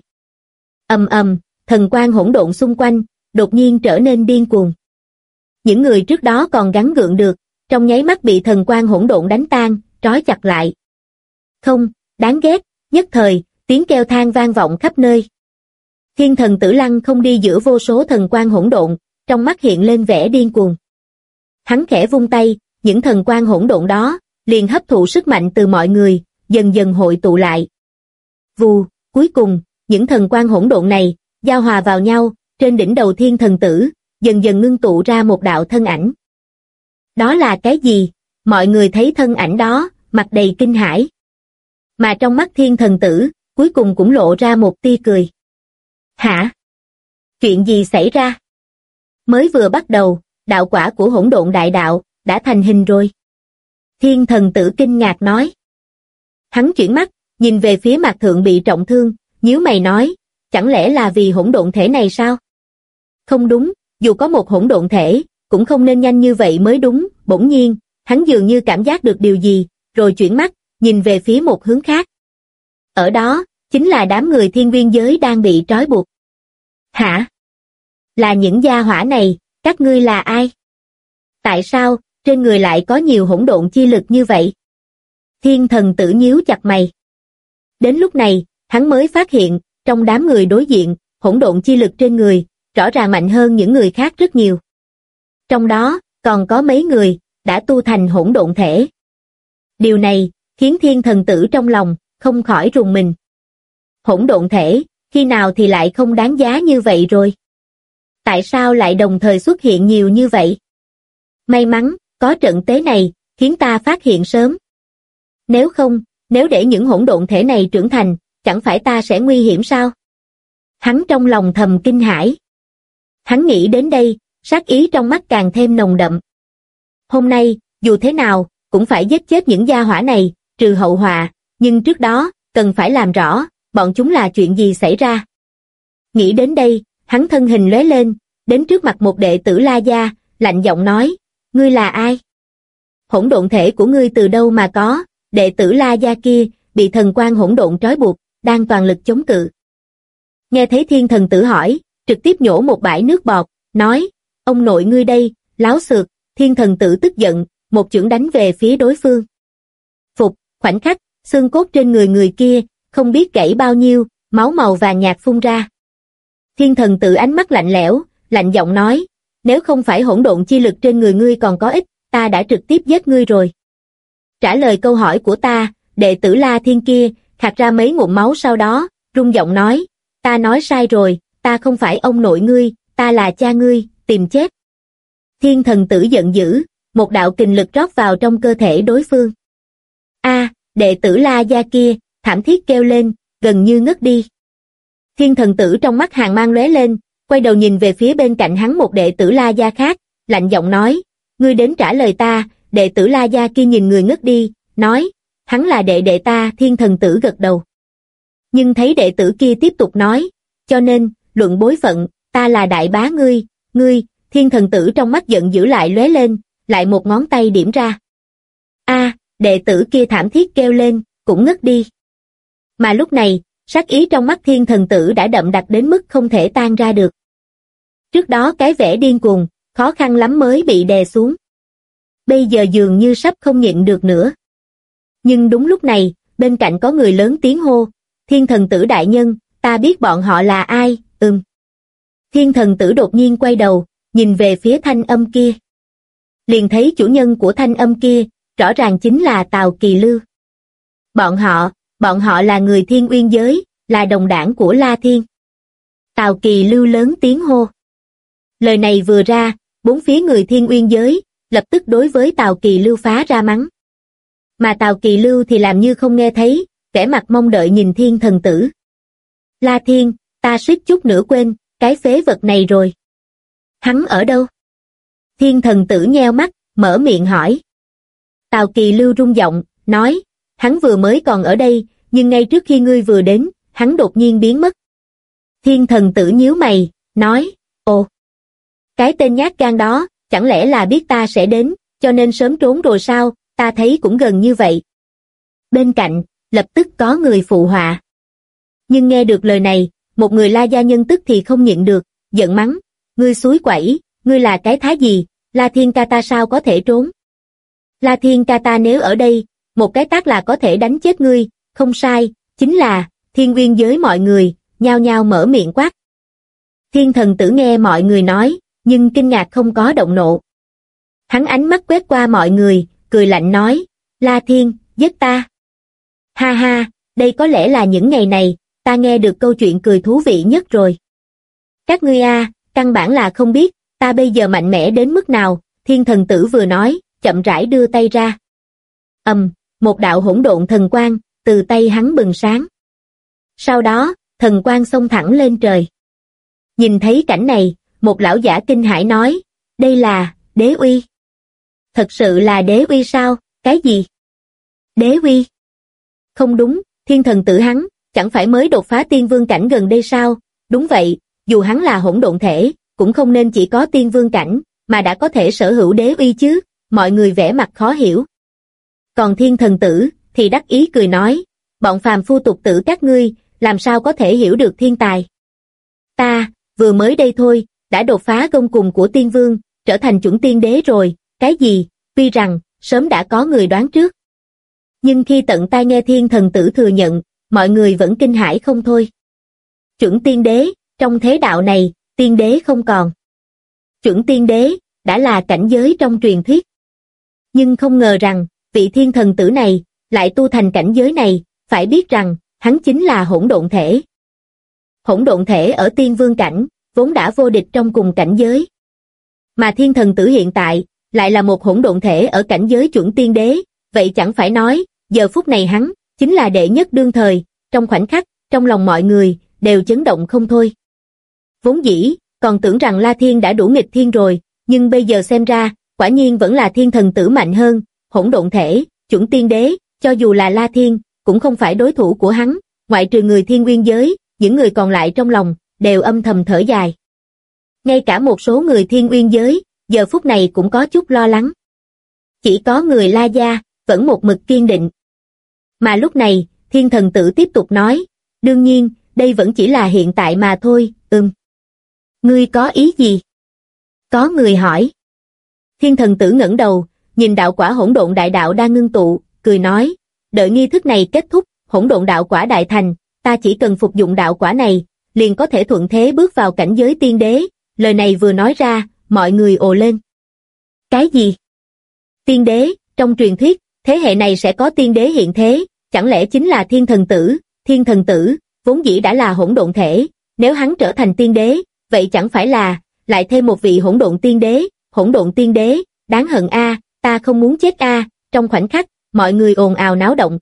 Thần quang hỗn độn xung quanh, đột nhiên trở nên điên cuồng. Những người trước đó còn gắng gượng được, trong nháy mắt bị thần quang hỗn độn đánh tan, trói chặt lại. Không, đáng ghét, nhất thời, tiếng kêu than vang vọng khắp nơi. Thiên thần tử lăng không đi giữa vô số thần quang hỗn độn, trong mắt hiện lên vẻ điên cuồng. Hắn khẽ vung tay, những thần quang hỗn độn đó, liền hấp thụ sức mạnh từ mọi người, dần dần hội tụ lại. Vù, cuối cùng, những thần quang hỗn độn này, giao hòa vào nhau, trên đỉnh đầu thiên thần tử, dần dần ngưng tụ ra một đạo thân ảnh. Đó là cái gì? Mọi người thấy thân ảnh đó, mặt đầy kinh hãi. Mà trong mắt thiên thần tử, cuối cùng cũng lộ ra một tia cười. Hả? Chuyện gì xảy ra? Mới vừa bắt đầu, đạo quả của hỗn độn đại đạo đã thành hình rồi. Thiên thần tử kinh ngạc nói. Hắn chuyển mắt, nhìn về phía Mạc Thượng bị trọng thương, nhíu mày nói, chẳng lẽ là vì hỗn độn thể này sao? Không đúng, dù có một hỗn độn thể, cũng không nên nhanh như vậy mới đúng. Bỗng nhiên, hắn dường như cảm giác được điều gì, rồi chuyển mắt, nhìn về phía một hướng khác. Ở đó, chính là đám người thiên viên giới đang bị trói buộc. Hả? Là những gia hỏa này, các ngươi là ai? Tại sao, trên người lại có nhiều hỗn độn chi lực như vậy? Thiên thần tử nhíu chặt mày. Đến lúc này, hắn mới phát hiện, trong đám người đối diện, hỗn độn chi lực trên người, rõ ràng mạnh hơn những người khác rất nhiều. Trong đó, còn có mấy người, đã tu thành hỗn độn thể. Điều này, khiến thiên thần tử trong lòng, không khỏi rùng mình. Hỗn độn thể, khi nào thì lại không đáng giá như vậy rồi? Tại sao lại đồng thời xuất hiện nhiều như vậy? May mắn, có trận tế này, khiến ta phát hiện sớm. Nếu không, nếu để những hỗn độn thể này trưởng thành, chẳng phải ta sẽ nguy hiểm sao? Hắn trong lòng thầm kinh hãi. Hắn nghĩ đến đây, sát ý trong mắt càng thêm nồng đậm. Hôm nay, dù thế nào, cũng phải giết chết những gia hỏa này, trừ hậu họa, nhưng trước đó, cần phải làm rõ, bọn chúng là chuyện gì xảy ra. Nghĩ đến đây, hắn thân hình lóe lên, đến trước mặt một đệ tử La Gia, lạnh giọng nói, ngươi là ai? Hỗn độn thể của ngươi từ đâu mà có? Đệ tử La Gia kia, bị thần quang hỗn độn trói buộc, đang toàn lực chống cự. Nghe thấy thiên thần tử hỏi, trực tiếp nhổ một bãi nước bọt, nói, ông nội ngươi đây, láo xược. Thiên thần tử tức giận, một chưởng đánh về phía đối phương. Phục, khoảnh khắc, xương cốt trên người kia, không biết gãy bao nhiêu, máu màu vàng nhạt phun ra. Thiên thần tử ánh mắt lạnh lẽo, lạnh giọng nói, nếu không phải hỗn độn chi lực trên người ngươi còn có ích, ta đã trực tiếp giết ngươi rồi. Trả lời câu hỏi của ta, đệ tử La Thiên kia, khạc ra mấy ngụm máu sau đó, rung giọng nói, ta nói sai rồi, ta không phải ông nội ngươi, ta là cha ngươi, tìm chết. Thiên thần tử giận dữ, một đạo kình lực rót vào trong cơ thể đối phương. Đệ tử La Gia kia, thảm thiết kêu lên, gần như ngất đi. Thiên thần tử trong mắt hàn mang lóe lên, quay đầu nhìn về phía bên cạnh hắn một đệ tử La Gia khác, lạnh giọng nói, ngươi đến trả lời ta. Đệ tử La Gia kia nhìn người ngất đi, nói, hắn là đệ đệ ta. Thiên thần tử gật đầu. Nhưng thấy đệ tử kia tiếp tục nói, cho nên, luận bối phận, ta là đại bá ngươi. Thiên thần tử trong mắt giận dữ lại lóe lên, lại một ngón tay điểm ra. Đệ tử kia thảm thiết kêu lên, cũng ngất đi. Mà lúc này, sát ý trong mắt thiên thần tử đã đậm đặc đến mức không thể tan ra được. Trước đó cái vẻ điên cuồng, khó khăn lắm mới bị đè xuống. Bây giờ dường như sắp không nhịn được nữa. Nhưng đúng lúc này, bên cạnh có người lớn tiếng hô, thiên thần tử đại nhân, ta biết bọn họ là ai. Thiên thần tử đột nhiên quay đầu, nhìn về phía thanh âm kia. Liền thấy chủ nhân của thanh âm kia, rõ ràng chính là Tào Kỳ Lư. Bọn họ là người Thiên Uyên giới, là đồng đảng của La Thiên. Tào Kỳ Lư lớn tiếng hô. Lời này vừa ra, bốn phía người Thiên Uyên giới, lập tức đối với Tào Kỳ Lư phá ra mắng. Mà Tào Kỳ Lư thì làm như không nghe thấy, vẻ mặt mong đợi nhìn thiên thần tử. La Thiên, ta suýt chút nữa quên, cái phế vật này rồi. Hắn ở đâu? Thiên thần tử nheo mắt, mở miệng hỏi. Tào Kỳ Lư rung giọng, nói, hắn vừa mới còn ở đây, nhưng ngay trước khi ngươi vừa đến, hắn đột nhiên biến mất. Thiên thần tử nhíu mày, nói, ồ, cái tên nhát gan đó, chẳng lẽ là biết ta sẽ đến, cho nên sớm trốn rồi sao, ta thấy cũng gần như vậy. Bên cạnh, lập tức có người phụ họa. Nhưng nghe được lời này, một người La Gia nhân tức thì không nhịn được, giận mắng, ngươi xúi quẩy, ngươi là cái thá gì, La Thiên ca ta sao có thể trốn. La Thiên ca ta nếu ở đây, một cái tát là có thể đánh chết ngươi, không sai, chính là, Thiên Uyên giới mọi người, nhao nhao mở miệng quát. Thiên thần tử nghe mọi người nói, nhưng kinh ngạc không có động nộ. Hắn ánh mắt quét qua mọi người, cười lạnh nói, La Thiên, giết ta. Ha ha, đây có lẽ là những ngày này, ta nghe được câu chuyện cười thú vị nhất rồi. Các ngươi căn bản là không biết, ta bây giờ mạnh mẽ đến mức nào. Thiên thần tử vừa nói, chậm rãi đưa tay ra. Một đạo hỗn độn thần quang, từ tay hắn bừng sáng. Sau đó, thần quang xông thẳng lên trời. Nhìn thấy cảnh này, một lão giả kinh hãi nói, đây là đế uy. Thật sự là đế uy sao? Cái gì? Đế uy? Không đúng, thiên thần tử hắn, chẳng phải mới đột phá tiên vương cảnh gần đây sao? Đúng vậy, dù hắn là hỗn độn thể, cũng không nên chỉ có tiên vương cảnh, mà đã có thể sở hữu đế uy chứ, mọi người vẻ mặt khó hiểu. Còn thiên thần tử, thì đắc ý cười nói, bọn phàm phu tục tử các ngươi, làm sao có thể hiểu được thiên tài. Ta, vừa mới đây thôi, đã đột phá gông cùng của tiên vương, trở thành chuẩn tiên đế rồi, cái gì, tuy rằng, sớm đã có người đoán trước. Nhưng khi tận tai nghe thiên thần tử thừa nhận, mọi người vẫn kinh hãi không thôi. Chuẩn tiên đế, trong thế đạo này, tiên đế không còn. Chuẩn tiên đế, đã là cảnh giới trong truyền thuyết. Nhưng không ngờ rằng, vị thiên thần tử này, lại tu thành cảnh giới này, phải biết rằng, hắn chính là hỗn độn thể. Hỗn độn thể ở tiên vương cảnh, vốn đã vô địch trong cùng cảnh giới. Mà thiên thần tử hiện tại, lại là một hỗn độn thể ở cảnh giới chuẩn tiên đế, vậy chẳng phải nói, giờ phút này hắn, chính là đệ nhất đương thời, trong khoảnh khắc, trong lòng mọi người, đều chấn động không thôi. Vốn dĩ, còn tưởng rằng La Thiên đã đủ nghịch thiên rồi, nhưng bây giờ xem ra, quả nhiên vẫn là thiên thần tử mạnh hơn, hỗn độn thể, chuẩn tiên đế, cho dù là La Thiên, cũng không phải đối thủ của hắn, ngoại trừ người thiên nguyên giới, những người còn lại trong lòng, đều âm thầm thở dài. Ngay cả một số người thiên nguyên giới, giờ phút này cũng có chút lo lắng. Chỉ có người La Gia, vẫn một mực kiên định. Mà lúc này, thiên thần tử tiếp tục nói, đương nhiên, đây vẫn chỉ là hiện tại mà thôi, Ngươi có ý gì? Có người hỏi. Thiên thần tử ngẩng đầu, nhìn đạo quả hỗn độn đại đạo đang ngưng tụ, cười nói, đợi nghi thức này kết thúc, hỗn độn đạo quả đại thành, ta chỉ cần phục dụng đạo quả này, liền có thể thuận thế bước vào cảnh giới tiên đế. Lời này vừa nói ra, mọi người ồ lên. Cái gì? Tiên đế, trong truyền thuyết, thế hệ này sẽ có tiên đế hiện thế, chẳng lẽ chính là thiên thần tử? Thiên thần tử, vốn dĩ đã là hỗn độn thể, nếu hắn trở thành tiên đế, vậy chẳng phải là, lại thêm một vị hỗn độn tiên đế, đáng hận a, ta không muốn chết a. Trong khoảnh khắc, mọi người ồn ào náo động.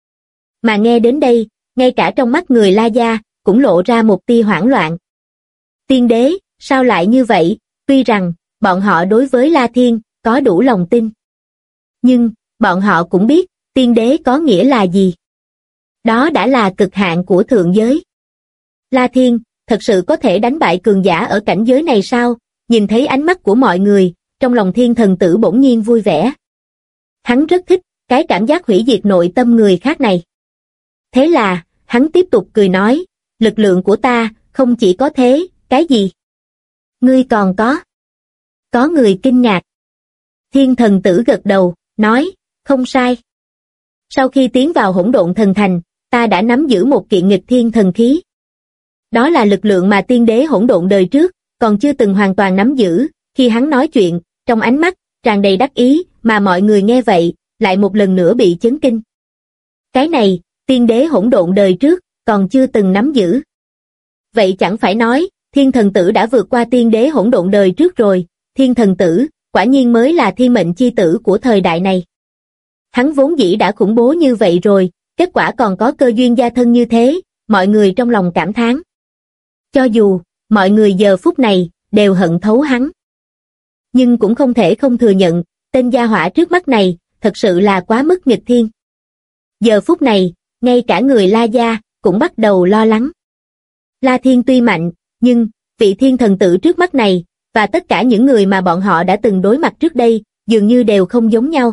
Mà nghe đến đây, ngay cả trong mắt người La Gia, cũng lộ ra một tia hoảng loạn. Tiên đế, sao lại như vậy? Tuy rằng, bọn họ đối với La Thiên, có đủ lòng tin. Nhưng, bọn họ cũng biết, tiên đế có nghĩa là gì? Đó đã là cực hạn của thượng giới. La Thiên, thật sự có thể đánh bại cường giả ở cảnh giới này sao? Nhìn thấy ánh mắt của mọi người, trong lòng thiên thần tử bỗng nhiên vui vẻ. Hắn rất thích, cái cảm giác hủy diệt nội tâm người khác này. Thế là, hắn tiếp tục cười nói, lực lượng của ta, không chỉ có thế, cái gì? Ngươi còn có? Có người kinh ngạc. Thiên thần tử gật đầu, nói, không sai. Sau khi tiến vào hỗn độn thần thành, ta đã nắm giữ một kiện nghịch thiên thần khí. Đó là lực lượng mà tiên đế hỗn độn đời trước, còn chưa từng hoàn toàn nắm giữ. Khi hắn nói chuyện, trong ánh mắt, tràn đầy đắc ý, mà mọi người nghe vậy, lại một lần nữa bị chấn kinh. Cái này, tiên đế hỗn độn đời trước, còn chưa từng nắm giữ. Vậy chẳng phải nói, thiên thần tử đã vượt qua tiên đế hỗn độn đời trước rồi, thiên thần tử, quả nhiên mới là thiên mệnh chi tử của thời đại này. Hắn vốn dĩ đã khủng bố như vậy rồi, kết quả còn có cơ duyên gia thân như thế, mọi người trong lòng cảm thán. Cho dù, mọi người giờ phút này, đều hận thấu hắn. Nhưng cũng không thể không thừa nhận, tên gia hỏa trước mắt này, thật sự là quá mức nghịch thiên. Giờ phút này, ngay cả người La Gia, cũng bắt đầu lo lắng. La Thiên tuy mạnh, nhưng, vị thiên thần tử trước mắt này, và tất cả những người mà bọn họ đã từng đối mặt trước đây, dường như đều không giống nhau.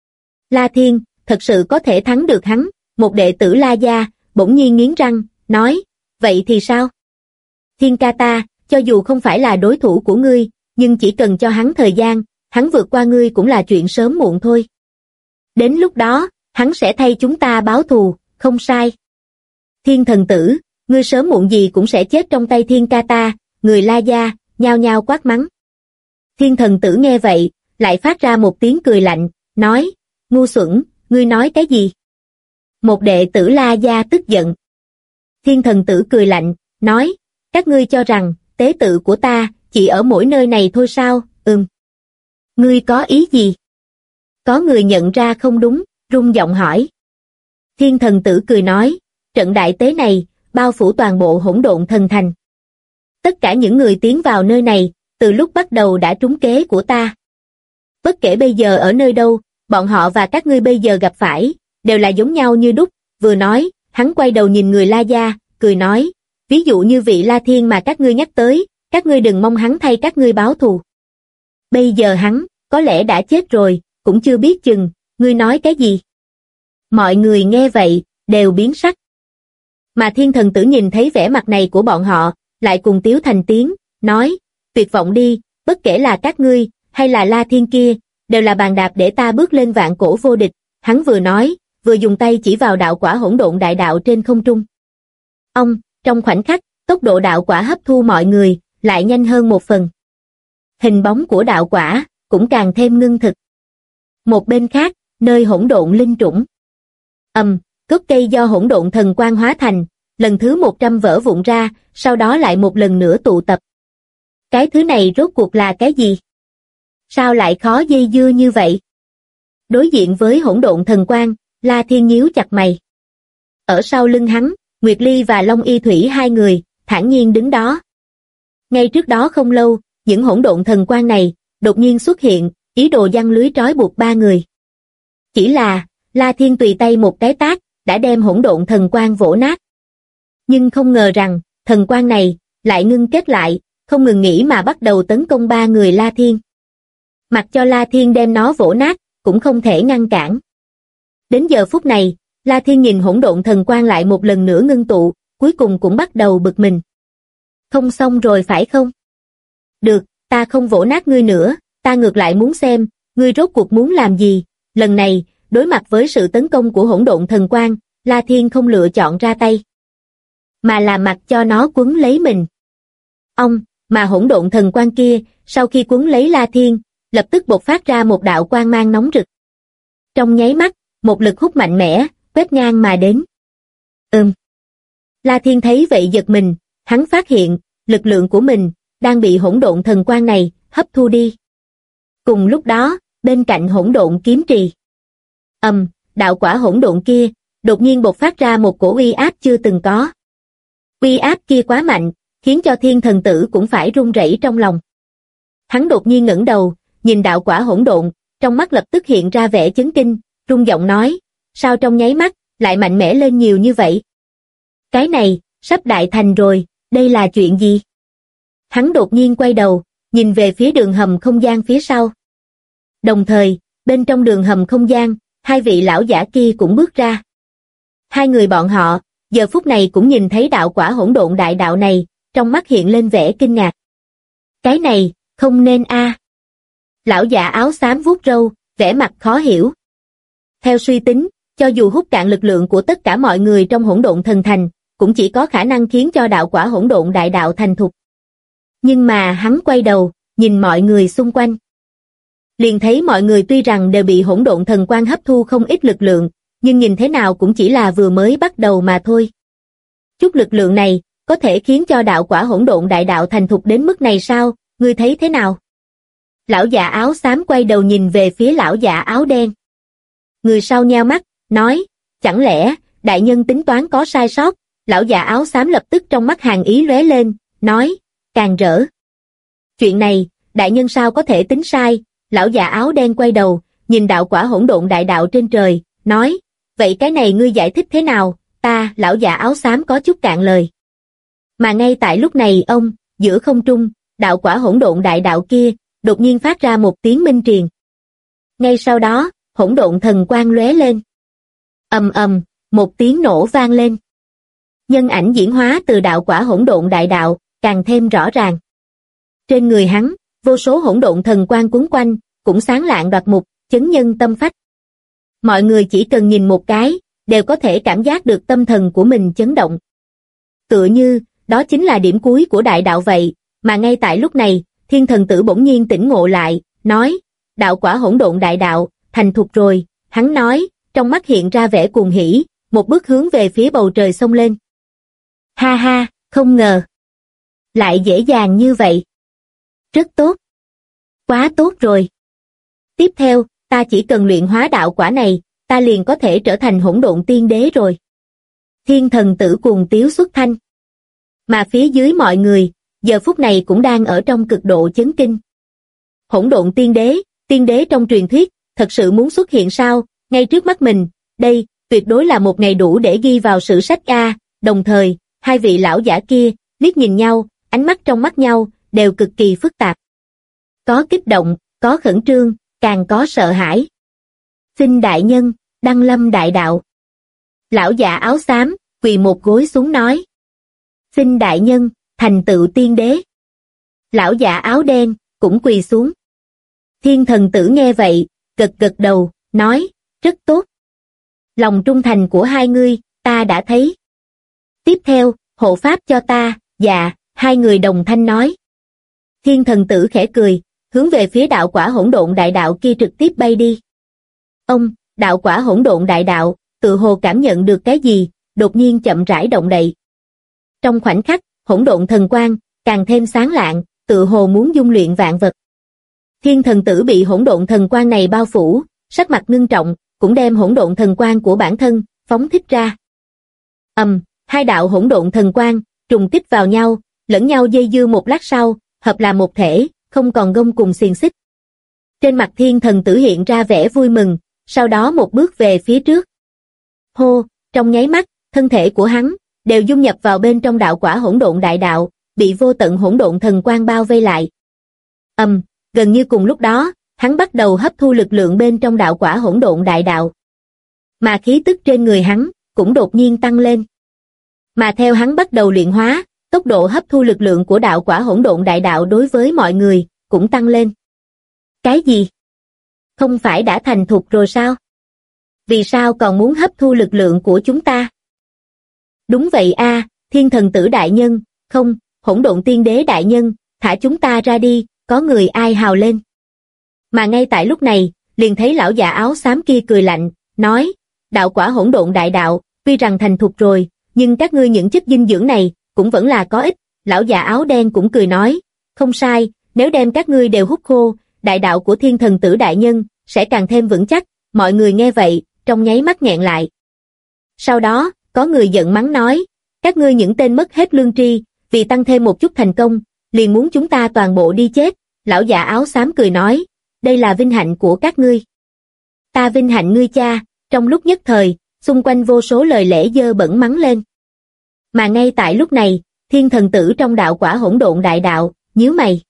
La Thiên, thật sự có thể thắng được hắn, một đệ tử La Gia, bỗng nhiên nghiến răng, nói, vậy thì sao? Thiên ca ta, cho dù không phải là đối thủ của ngươi, nhưng chỉ cần cho hắn thời gian, hắn vượt qua ngươi cũng là chuyện sớm muộn thôi. Đến lúc đó, hắn sẽ thay chúng ta báo thù, không sai. Thiên thần tử, ngươi sớm muộn gì cũng sẽ chết trong tay thiên ca ta, người La Gia, nhao nhao quát mắng. Thiên thần tử nghe vậy, lại phát ra một tiếng cười lạnh, nói, ngu xuẩn, ngươi nói cái gì? Một đệ tử La Gia tức giận. Thiên thần tử cười lạnh, nói, các ngươi cho rằng, tế tự của ta, chỉ ở mỗi nơi này thôi sao? Ngươi có ý gì? Có người nhận ra không đúng, rung giọng hỏi. Thiên thần tử cười nói, trận đại tế này, bao phủ toàn bộ hỗn độn thần thành. Tất cả những người tiến vào nơi này, từ lúc bắt đầu đã trúng kế của ta. Bất kể bây giờ ở nơi đâu, bọn họ và các ngươi bây giờ gặp phải, đều là giống nhau như đúc. Vừa nói, hắn quay đầu nhìn người La Gia, cười nói, ví dụ như vị La Thiên mà các ngươi nhắc tới, các ngươi đừng mong hắn thay các ngươi báo thù. Bây giờ hắn, có lẽ đã chết rồi, cũng chưa biết chừng, ngươi nói cái gì? Mọi người nghe vậy, đều biến sắc. Mà Thiên Thần Tử nhìn thấy vẻ mặt này của bọn họ, lại cùng tiếu thành tiếng, nói, tuyệt vọng đi, bất kể là các ngươi, hay là La Thiên kia, đều là bàn đạp để ta bước lên vạn cổ vô địch. Hắn vừa nói, vừa dùng tay chỉ vào đạo quả hỗn độn đại đạo trên không trung. Trong khoảnh khắc, tốc độ đạo quả hấp thu mọi người, lại nhanh hơn một phần. Hình bóng của đạo quả, cũng càng thêm ngưng thực. Một bên khác, nơi hỗn độn linh trũng. Gốc cây do hỗn độn thần quang hóa thành, lần thứ 100 vỡ vụn ra, sau đó lại một lần nữa tụ tập. Cái thứ này rốt cuộc là cái gì? Sao lại khó dây dưa như vậy? Đối diện với hỗn độn thần quang, La Thiên nhíu chặt mày. Ở sau lưng hắn, Nguyệt Ly và Long Y Thủy hai người, thản nhiên đứng đó. Ngay trước đó không lâu, những hỗn độn thần quang này, đột nhiên xuất hiện, ý đồ giăng lưới trói buộc ba người. Chỉ là, La Thiên tùy tay một cái tát, đã đem hỗn độn thần quang vỗ nát. Nhưng không ngờ rằng, thần quang này, lại ngưng kết lại, không ngừng nghỉ mà bắt đầu tấn công ba người La Thiên. Mặc cho La Thiên đem nó vỗ nát, cũng không thể ngăn cản. Đến giờ phút này, La Thiên nhìn hỗn độn thần quang lại một lần nữa ngưng tụ, cuối cùng cũng bắt đầu bực mình. Không xong rồi phải không? Được, ta không vỗ nát ngươi nữa, ta ngược lại muốn xem, ngươi rốt cuộc muốn làm gì. Lần này, đối mặt với sự tấn công của hỗn độn thần quang, La Thiên không lựa chọn ra tay, mà là mặc cho nó quấn lấy mình. Mà hỗn độn thần quang kia, sau khi quấn lấy La Thiên, lập tức bộc phát ra một đạo quang mang nóng rực. Trong nháy mắt, một lực hút mạnh mẽ, quét ngang mà đến. La Thiên thấy vậy giật mình, hắn phát hiện, lực lượng của mình, đang bị hỗn độn thần quang này, hấp thu đi. Cùng lúc đó, bên cạnh hỗn độn kiếm trì. Đạo quả hỗn độn kia, đột nhiên bộc phát ra một cổ uy áp chưa từng có. Uy áp kia quá mạnh, khiến cho Thiên Thần Tử cũng phải run rẩy trong lòng. Hắn đột nhiên ngẩng đầu, nhìn đạo quả hỗn độn, trong mắt lập tức hiện ra vẻ chấn kinh, rung giọng nói, sao trong nháy mắt, lại mạnh mẽ lên nhiều như vậy? Cái này, sắp đại thành rồi, đây là chuyện gì? Hắn đột nhiên quay đầu, nhìn về phía đường hầm không gian phía sau. Đồng thời, bên trong đường hầm không gian, hai vị lão giả kia cũng bước ra. Hai người bọn họ, giờ phút này cũng nhìn thấy đạo quả hỗn độn đại đạo này, trong mắt hiện lên vẻ kinh ngạc. Cái này, không nên a. Lão giả áo xám vuốt râu, vẻ mặt khó hiểu. Theo suy tính, cho dù hút cạn lực lượng của tất cả mọi người trong hỗn độn thần thành, cũng chỉ có khả năng khiến cho đạo quả hỗn độn đại đạo thành thục. Nhưng mà hắn quay đầu, nhìn mọi người xung quanh. Liền thấy mọi người tuy rằng đều bị hỗn độn thần quang hấp thu không ít lực lượng, nhưng nhìn thế nào cũng chỉ là vừa mới bắt đầu mà thôi. Chút lực lượng này, có thể khiến cho đạo quả hỗn độn đại đạo thành thục đến mức này sao, ngươi thấy thế nào? Lão già áo xám quay đầu nhìn về phía lão già áo đen. Người sau nheo mắt, nói, chẳng lẽ, đại nhân tính toán có sai sót? Lão già áo xám lập tức trong mắt hàn ý lóe lên, nói, càng rỡ. Chuyện này, đại nhân sao có thể tính sai? Lão già áo đen quay đầu, nhìn đạo quả hỗn độn đại đạo trên trời, nói, vậy cái này ngươi giải thích thế nào? Ta, lão già áo xám có chút cạn lời. Mà ngay tại lúc này giữa không trung, đạo quả hỗn độn đại đạo kia, đột nhiên phát ra một tiếng minh truyền. Ngay sau đó, hỗn độn thần quang lóe lên. Một tiếng nổ vang lên. Nhân ảnh diễn hóa từ đạo quả hỗn độn đại đạo, càng thêm rõ ràng. Trên người hắn, vô số hỗn độn thần quang quấn quanh, cũng sáng lạng đoạt mục, chấn nhân tâm phách. Mọi người chỉ cần nhìn một cái, đều có thể cảm giác được tâm thần của mình chấn động. Tựa như, đó chính là điểm cuối của đại đạo vậy, mà ngay tại lúc này, Thiên Thần Tử bỗng nhiên tỉnh ngộ lại, nói, đạo quả hỗn độn đại đạo, thành thục rồi, hắn nói, trong mắt hiện ra vẻ cuồng hỉ, một bước hướng về phía bầu trời xông lên. Ha ha, không ngờ. Lại dễ dàng như vậy. Rất tốt. Quá tốt rồi. Tiếp theo, ta chỉ cần luyện hóa đạo quả này, ta liền có thể trở thành hỗn độn tiên đế rồi. Thiên Thần Tử cuồng tiếu xuất thanh. Mà phía dưới mọi người, giờ phút này cũng đang ở trong cực độ chấn kinh. Hỗn độn tiên đế trong truyền thuyết, thật sự muốn xuất hiện sao, ngay trước mắt mình, đây, tuyệt đối là một ngày đủ để ghi vào sử sách A. Đồng thời, hai vị lão giả kia, liếc nhìn nhau, ánh mắt trong mắt nhau, đều cực kỳ phức tạp. Có kích động, có khẩn trương, càng có sợ hãi. Xin đại nhân, đăng lâm đại đạo. Lão giả áo xám, quỳ một gối xuống nói. Xin đại nhân, thành tựu tiên đế. Lão giả áo đen, cũng quỳ xuống. Thiên thần tử nghe vậy, gật gật đầu, nói, rất tốt. Lòng trung thành của hai ngươi, ta đã thấy. Tiếp theo, hộ pháp cho ta, dạ, hai người đồng thanh nói. Thiên thần tử khẽ cười, hướng về phía đạo quả hỗn độn đại đạo kia trực tiếp bay đi. Ông, đạo quả hỗn độn đại đạo, tự hồ cảm nhận được cái gì, đột nhiên chậm rãi động đậy. Trong khoảnh khắc, hỗn độn thần quang, càng thêm sáng lạng, tự hồ muốn dung luyện vạn vật. Thiên thần tử bị hỗn độn thần quang này bao phủ, sắc mặt ngưng trọng, cũng đem hỗn độn thần quang của bản thân, phóng thích ra. Hai đạo hỗn độn thần quang, trùng kích vào nhau, lẫn nhau dây dưa một lát sau, hợp làm một thể, không còn gông cùng xiềng xích. Trên mặt thiên thần tử hiện ra vẻ vui mừng, sau đó một bước về phía trước. Hô, trong nháy mắt, thân thể của hắn, đều dung nhập vào bên trong đạo quả hỗn độn đại đạo, bị vô tận hỗn độn thần quang bao vây lại. Gần như cùng lúc đó, hắn bắt đầu hấp thu lực lượng bên trong đạo quả hỗn độn đại đạo. Mà khí tức trên người hắn, cũng đột nhiên tăng lên. Mà theo hắn bắt đầu luyện hóa, tốc độ hấp thu lực lượng của đạo quả hỗn độn đại đạo đối với mọi người, cũng tăng lên. Cái gì? Không phải đã thành thục rồi sao? Vì sao còn muốn hấp thu lực lượng của chúng ta? Đúng vậy a, thiên thần tử đại nhân, không, hỗn độn tiên đế đại nhân, thả chúng ta ra đi, có người ai hào lên. Mà ngay tại lúc này, liền thấy lão già áo xám kia cười lạnh, nói, đạo quả hỗn độn đại đạo, tuy rằng thành thục rồi, nhưng các ngươi những chất dinh dưỡng này, cũng vẫn là có ích. Lão già áo đen cũng cười nói, không sai, nếu đem các ngươi đều hút khô, đại đạo của thiên thần tử đại nhân, sẽ càng thêm vững chắc. Mọi người nghe vậy, trong nháy mắt nghẹn lại. Sau đó, có người giận mắng nói, các ngươi những tên mất hết lương tri, vì tăng thêm một chút thành công, liền muốn chúng ta toàn bộ đi chết. Lão già áo xám cười nói, đây là vinh hạnh của các ngươi. Ta vinh hạnh ngươi cha. Trong lúc nhất thời, xung quanh vô số lời lẽ dơ bẩn mắng lên. Mà ngay tại lúc này, thiên thần tử trong đạo quả hỗn độn đại đạo, nhíu mày.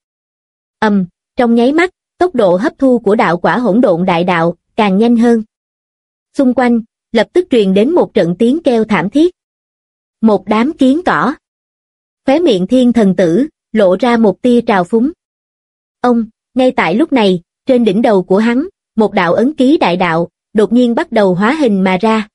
Trong nháy mắt, tốc độ hấp thu của đạo quả hỗn độn đại đạo, càng nhanh hơn. Xung quanh, lập tức truyền đến một trận tiếng kêu thảm thiết. Một đám kiến cỏ. Khóe miệng thiên thần tử, lộ ra một tia trào phúng. Ngay tại lúc này, trên đỉnh đầu của hắn, một đạo ấn ký đại đạo, đột nhiên bắt đầu hóa hình mà ra.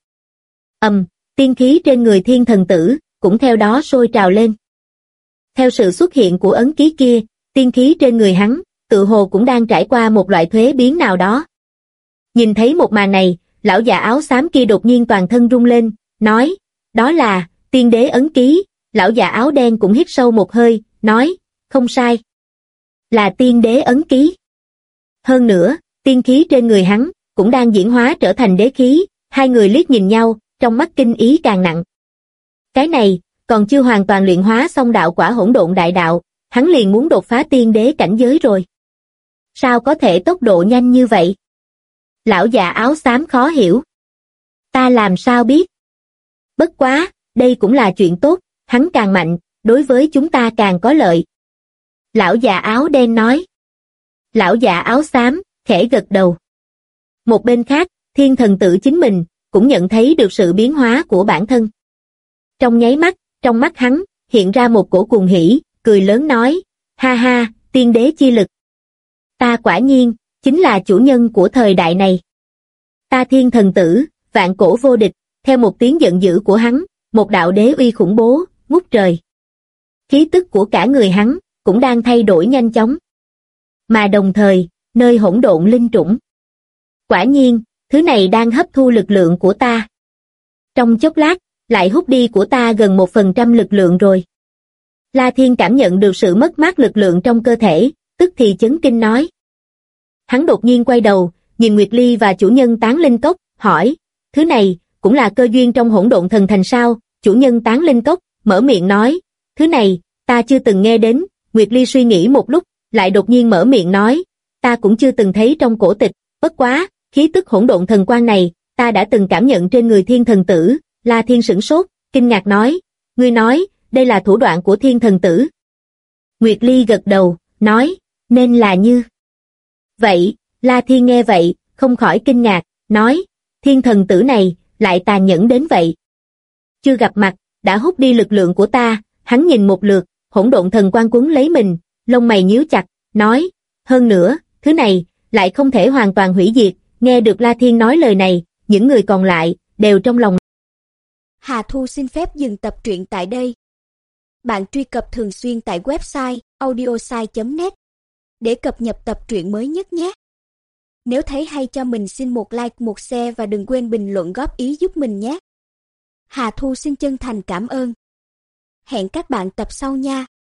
Tiên khí trên người thiên thần tử, cũng theo đó sôi trào lên. Theo sự xuất hiện của ấn ký kia, tiên khí trên người hắn, tự hồ cũng đang trải qua một loại thuế biến nào đó. Nhìn thấy một màn này, lão già áo xám kia đột nhiên toàn thân rung lên, nói, đó là tiên đế ấn ký. Lão già áo đen cũng hít sâu một hơi, nói, không sai. Là tiên đế ấn ký. Hơn nữa, tiên khí trên người hắn, cũng đang diễn hóa trở thành đế khí. Hai người liếc nhìn nhau, trong mắt kinh ý càng nặng. Cái này, còn chưa hoàn toàn luyện hóa xong đạo quả hỗn độn đại đạo, hắn liền muốn đột phá tiên đế cảnh giới rồi. Sao có thể tốc độ nhanh như vậy? Lão già áo xám khó hiểu. Ta làm sao biết? Bất quá, đây cũng là chuyện tốt, hắn càng mạnh, đối với chúng ta càng có lợi. Lão già áo đen nói. Lão già áo xám, khẽ gật đầu. Một bên khác, thiên thần tử chính mình, cũng nhận thấy được sự biến hóa của bản thân. Trong nháy mắt, trong mắt hắn, hiện ra một cổ cuồng hỉ, cười lớn nói, ha ha, tiên đế chi lực. Ta quả nhiên, chính là chủ nhân của thời đại này. Ta thiên thần tử, vạn cổ vô địch, theo một tiếng giận dữ của hắn, một đạo đế uy khủng bố, ngút trời. Khí tức của cả người hắn, cũng đang thay đổi nhanh chóng. Mà đồng thời, nơi hỗn độn linh trũng. Quả nhiên, thứ này đang hấp thu lực lượng của ta. Trong chốc lát, lại hút đi của ta gần 1% lực lượng rồi. La Thiên cảm nhận được sự mất mát lực lượng trong cơ thể, tức thì chấn kinh nói. Hắn đột nhiên quay đầu, nhìn Nguyệt Ly và chủ nhân Tán Linh Cốc, hỏi, thứ này, cũng là cơ duyên trong hỗn độn thần thành sao? Chủ nhân Tán Linh Cốc, mở miệng nói, thứ này, ta chưa từng nghe đến. Nguyệt Ly suy nghĩ một lúc, lại đột nhiên mở miệng nói, ta cũng chưa từng thấy trong cổ tịch, bất quá, khí tức hỗn độn thần quang này, ta đã từng cảm nhận trên người thiên thần tử. La Thiên sửng sốt, kinh ngạc nói, ngươi nói, đây là thủ đoạn của thiên thần tử. Nguyệt Ly gật đầu, nói, nên là như vậy. La Thiên nghe vậy, không khỏi kinh ngạc, nói, thiên thần tử này, lại tàn nhẫn đến vậy. Chưa gặp mặt, đã hút đi lực lượng của ta. Hắn nhìn một lượt, hỗn độn thần quang quấn lấy mình, lông mày nhíu chặt, nói, hơn nữa, thứ này, lại không thể hoàn toàn hủy diệt. Nghe được La Thiên nói lời này, những người còn lại, đều trong lòng. Hà Thu xin phép dừng tập truyện tại đây. Bạn truy cập thường xuyên tại website audiosai.net để cập nhật tập truyện mới nhất nhé. Nếu thấy hay cho mình xin một like, một share và đừng quên bình luận góp ý giúp mình nhé. Hà Thu xin chân thành cảm ơn. Hẹn các bạn tập sau nha.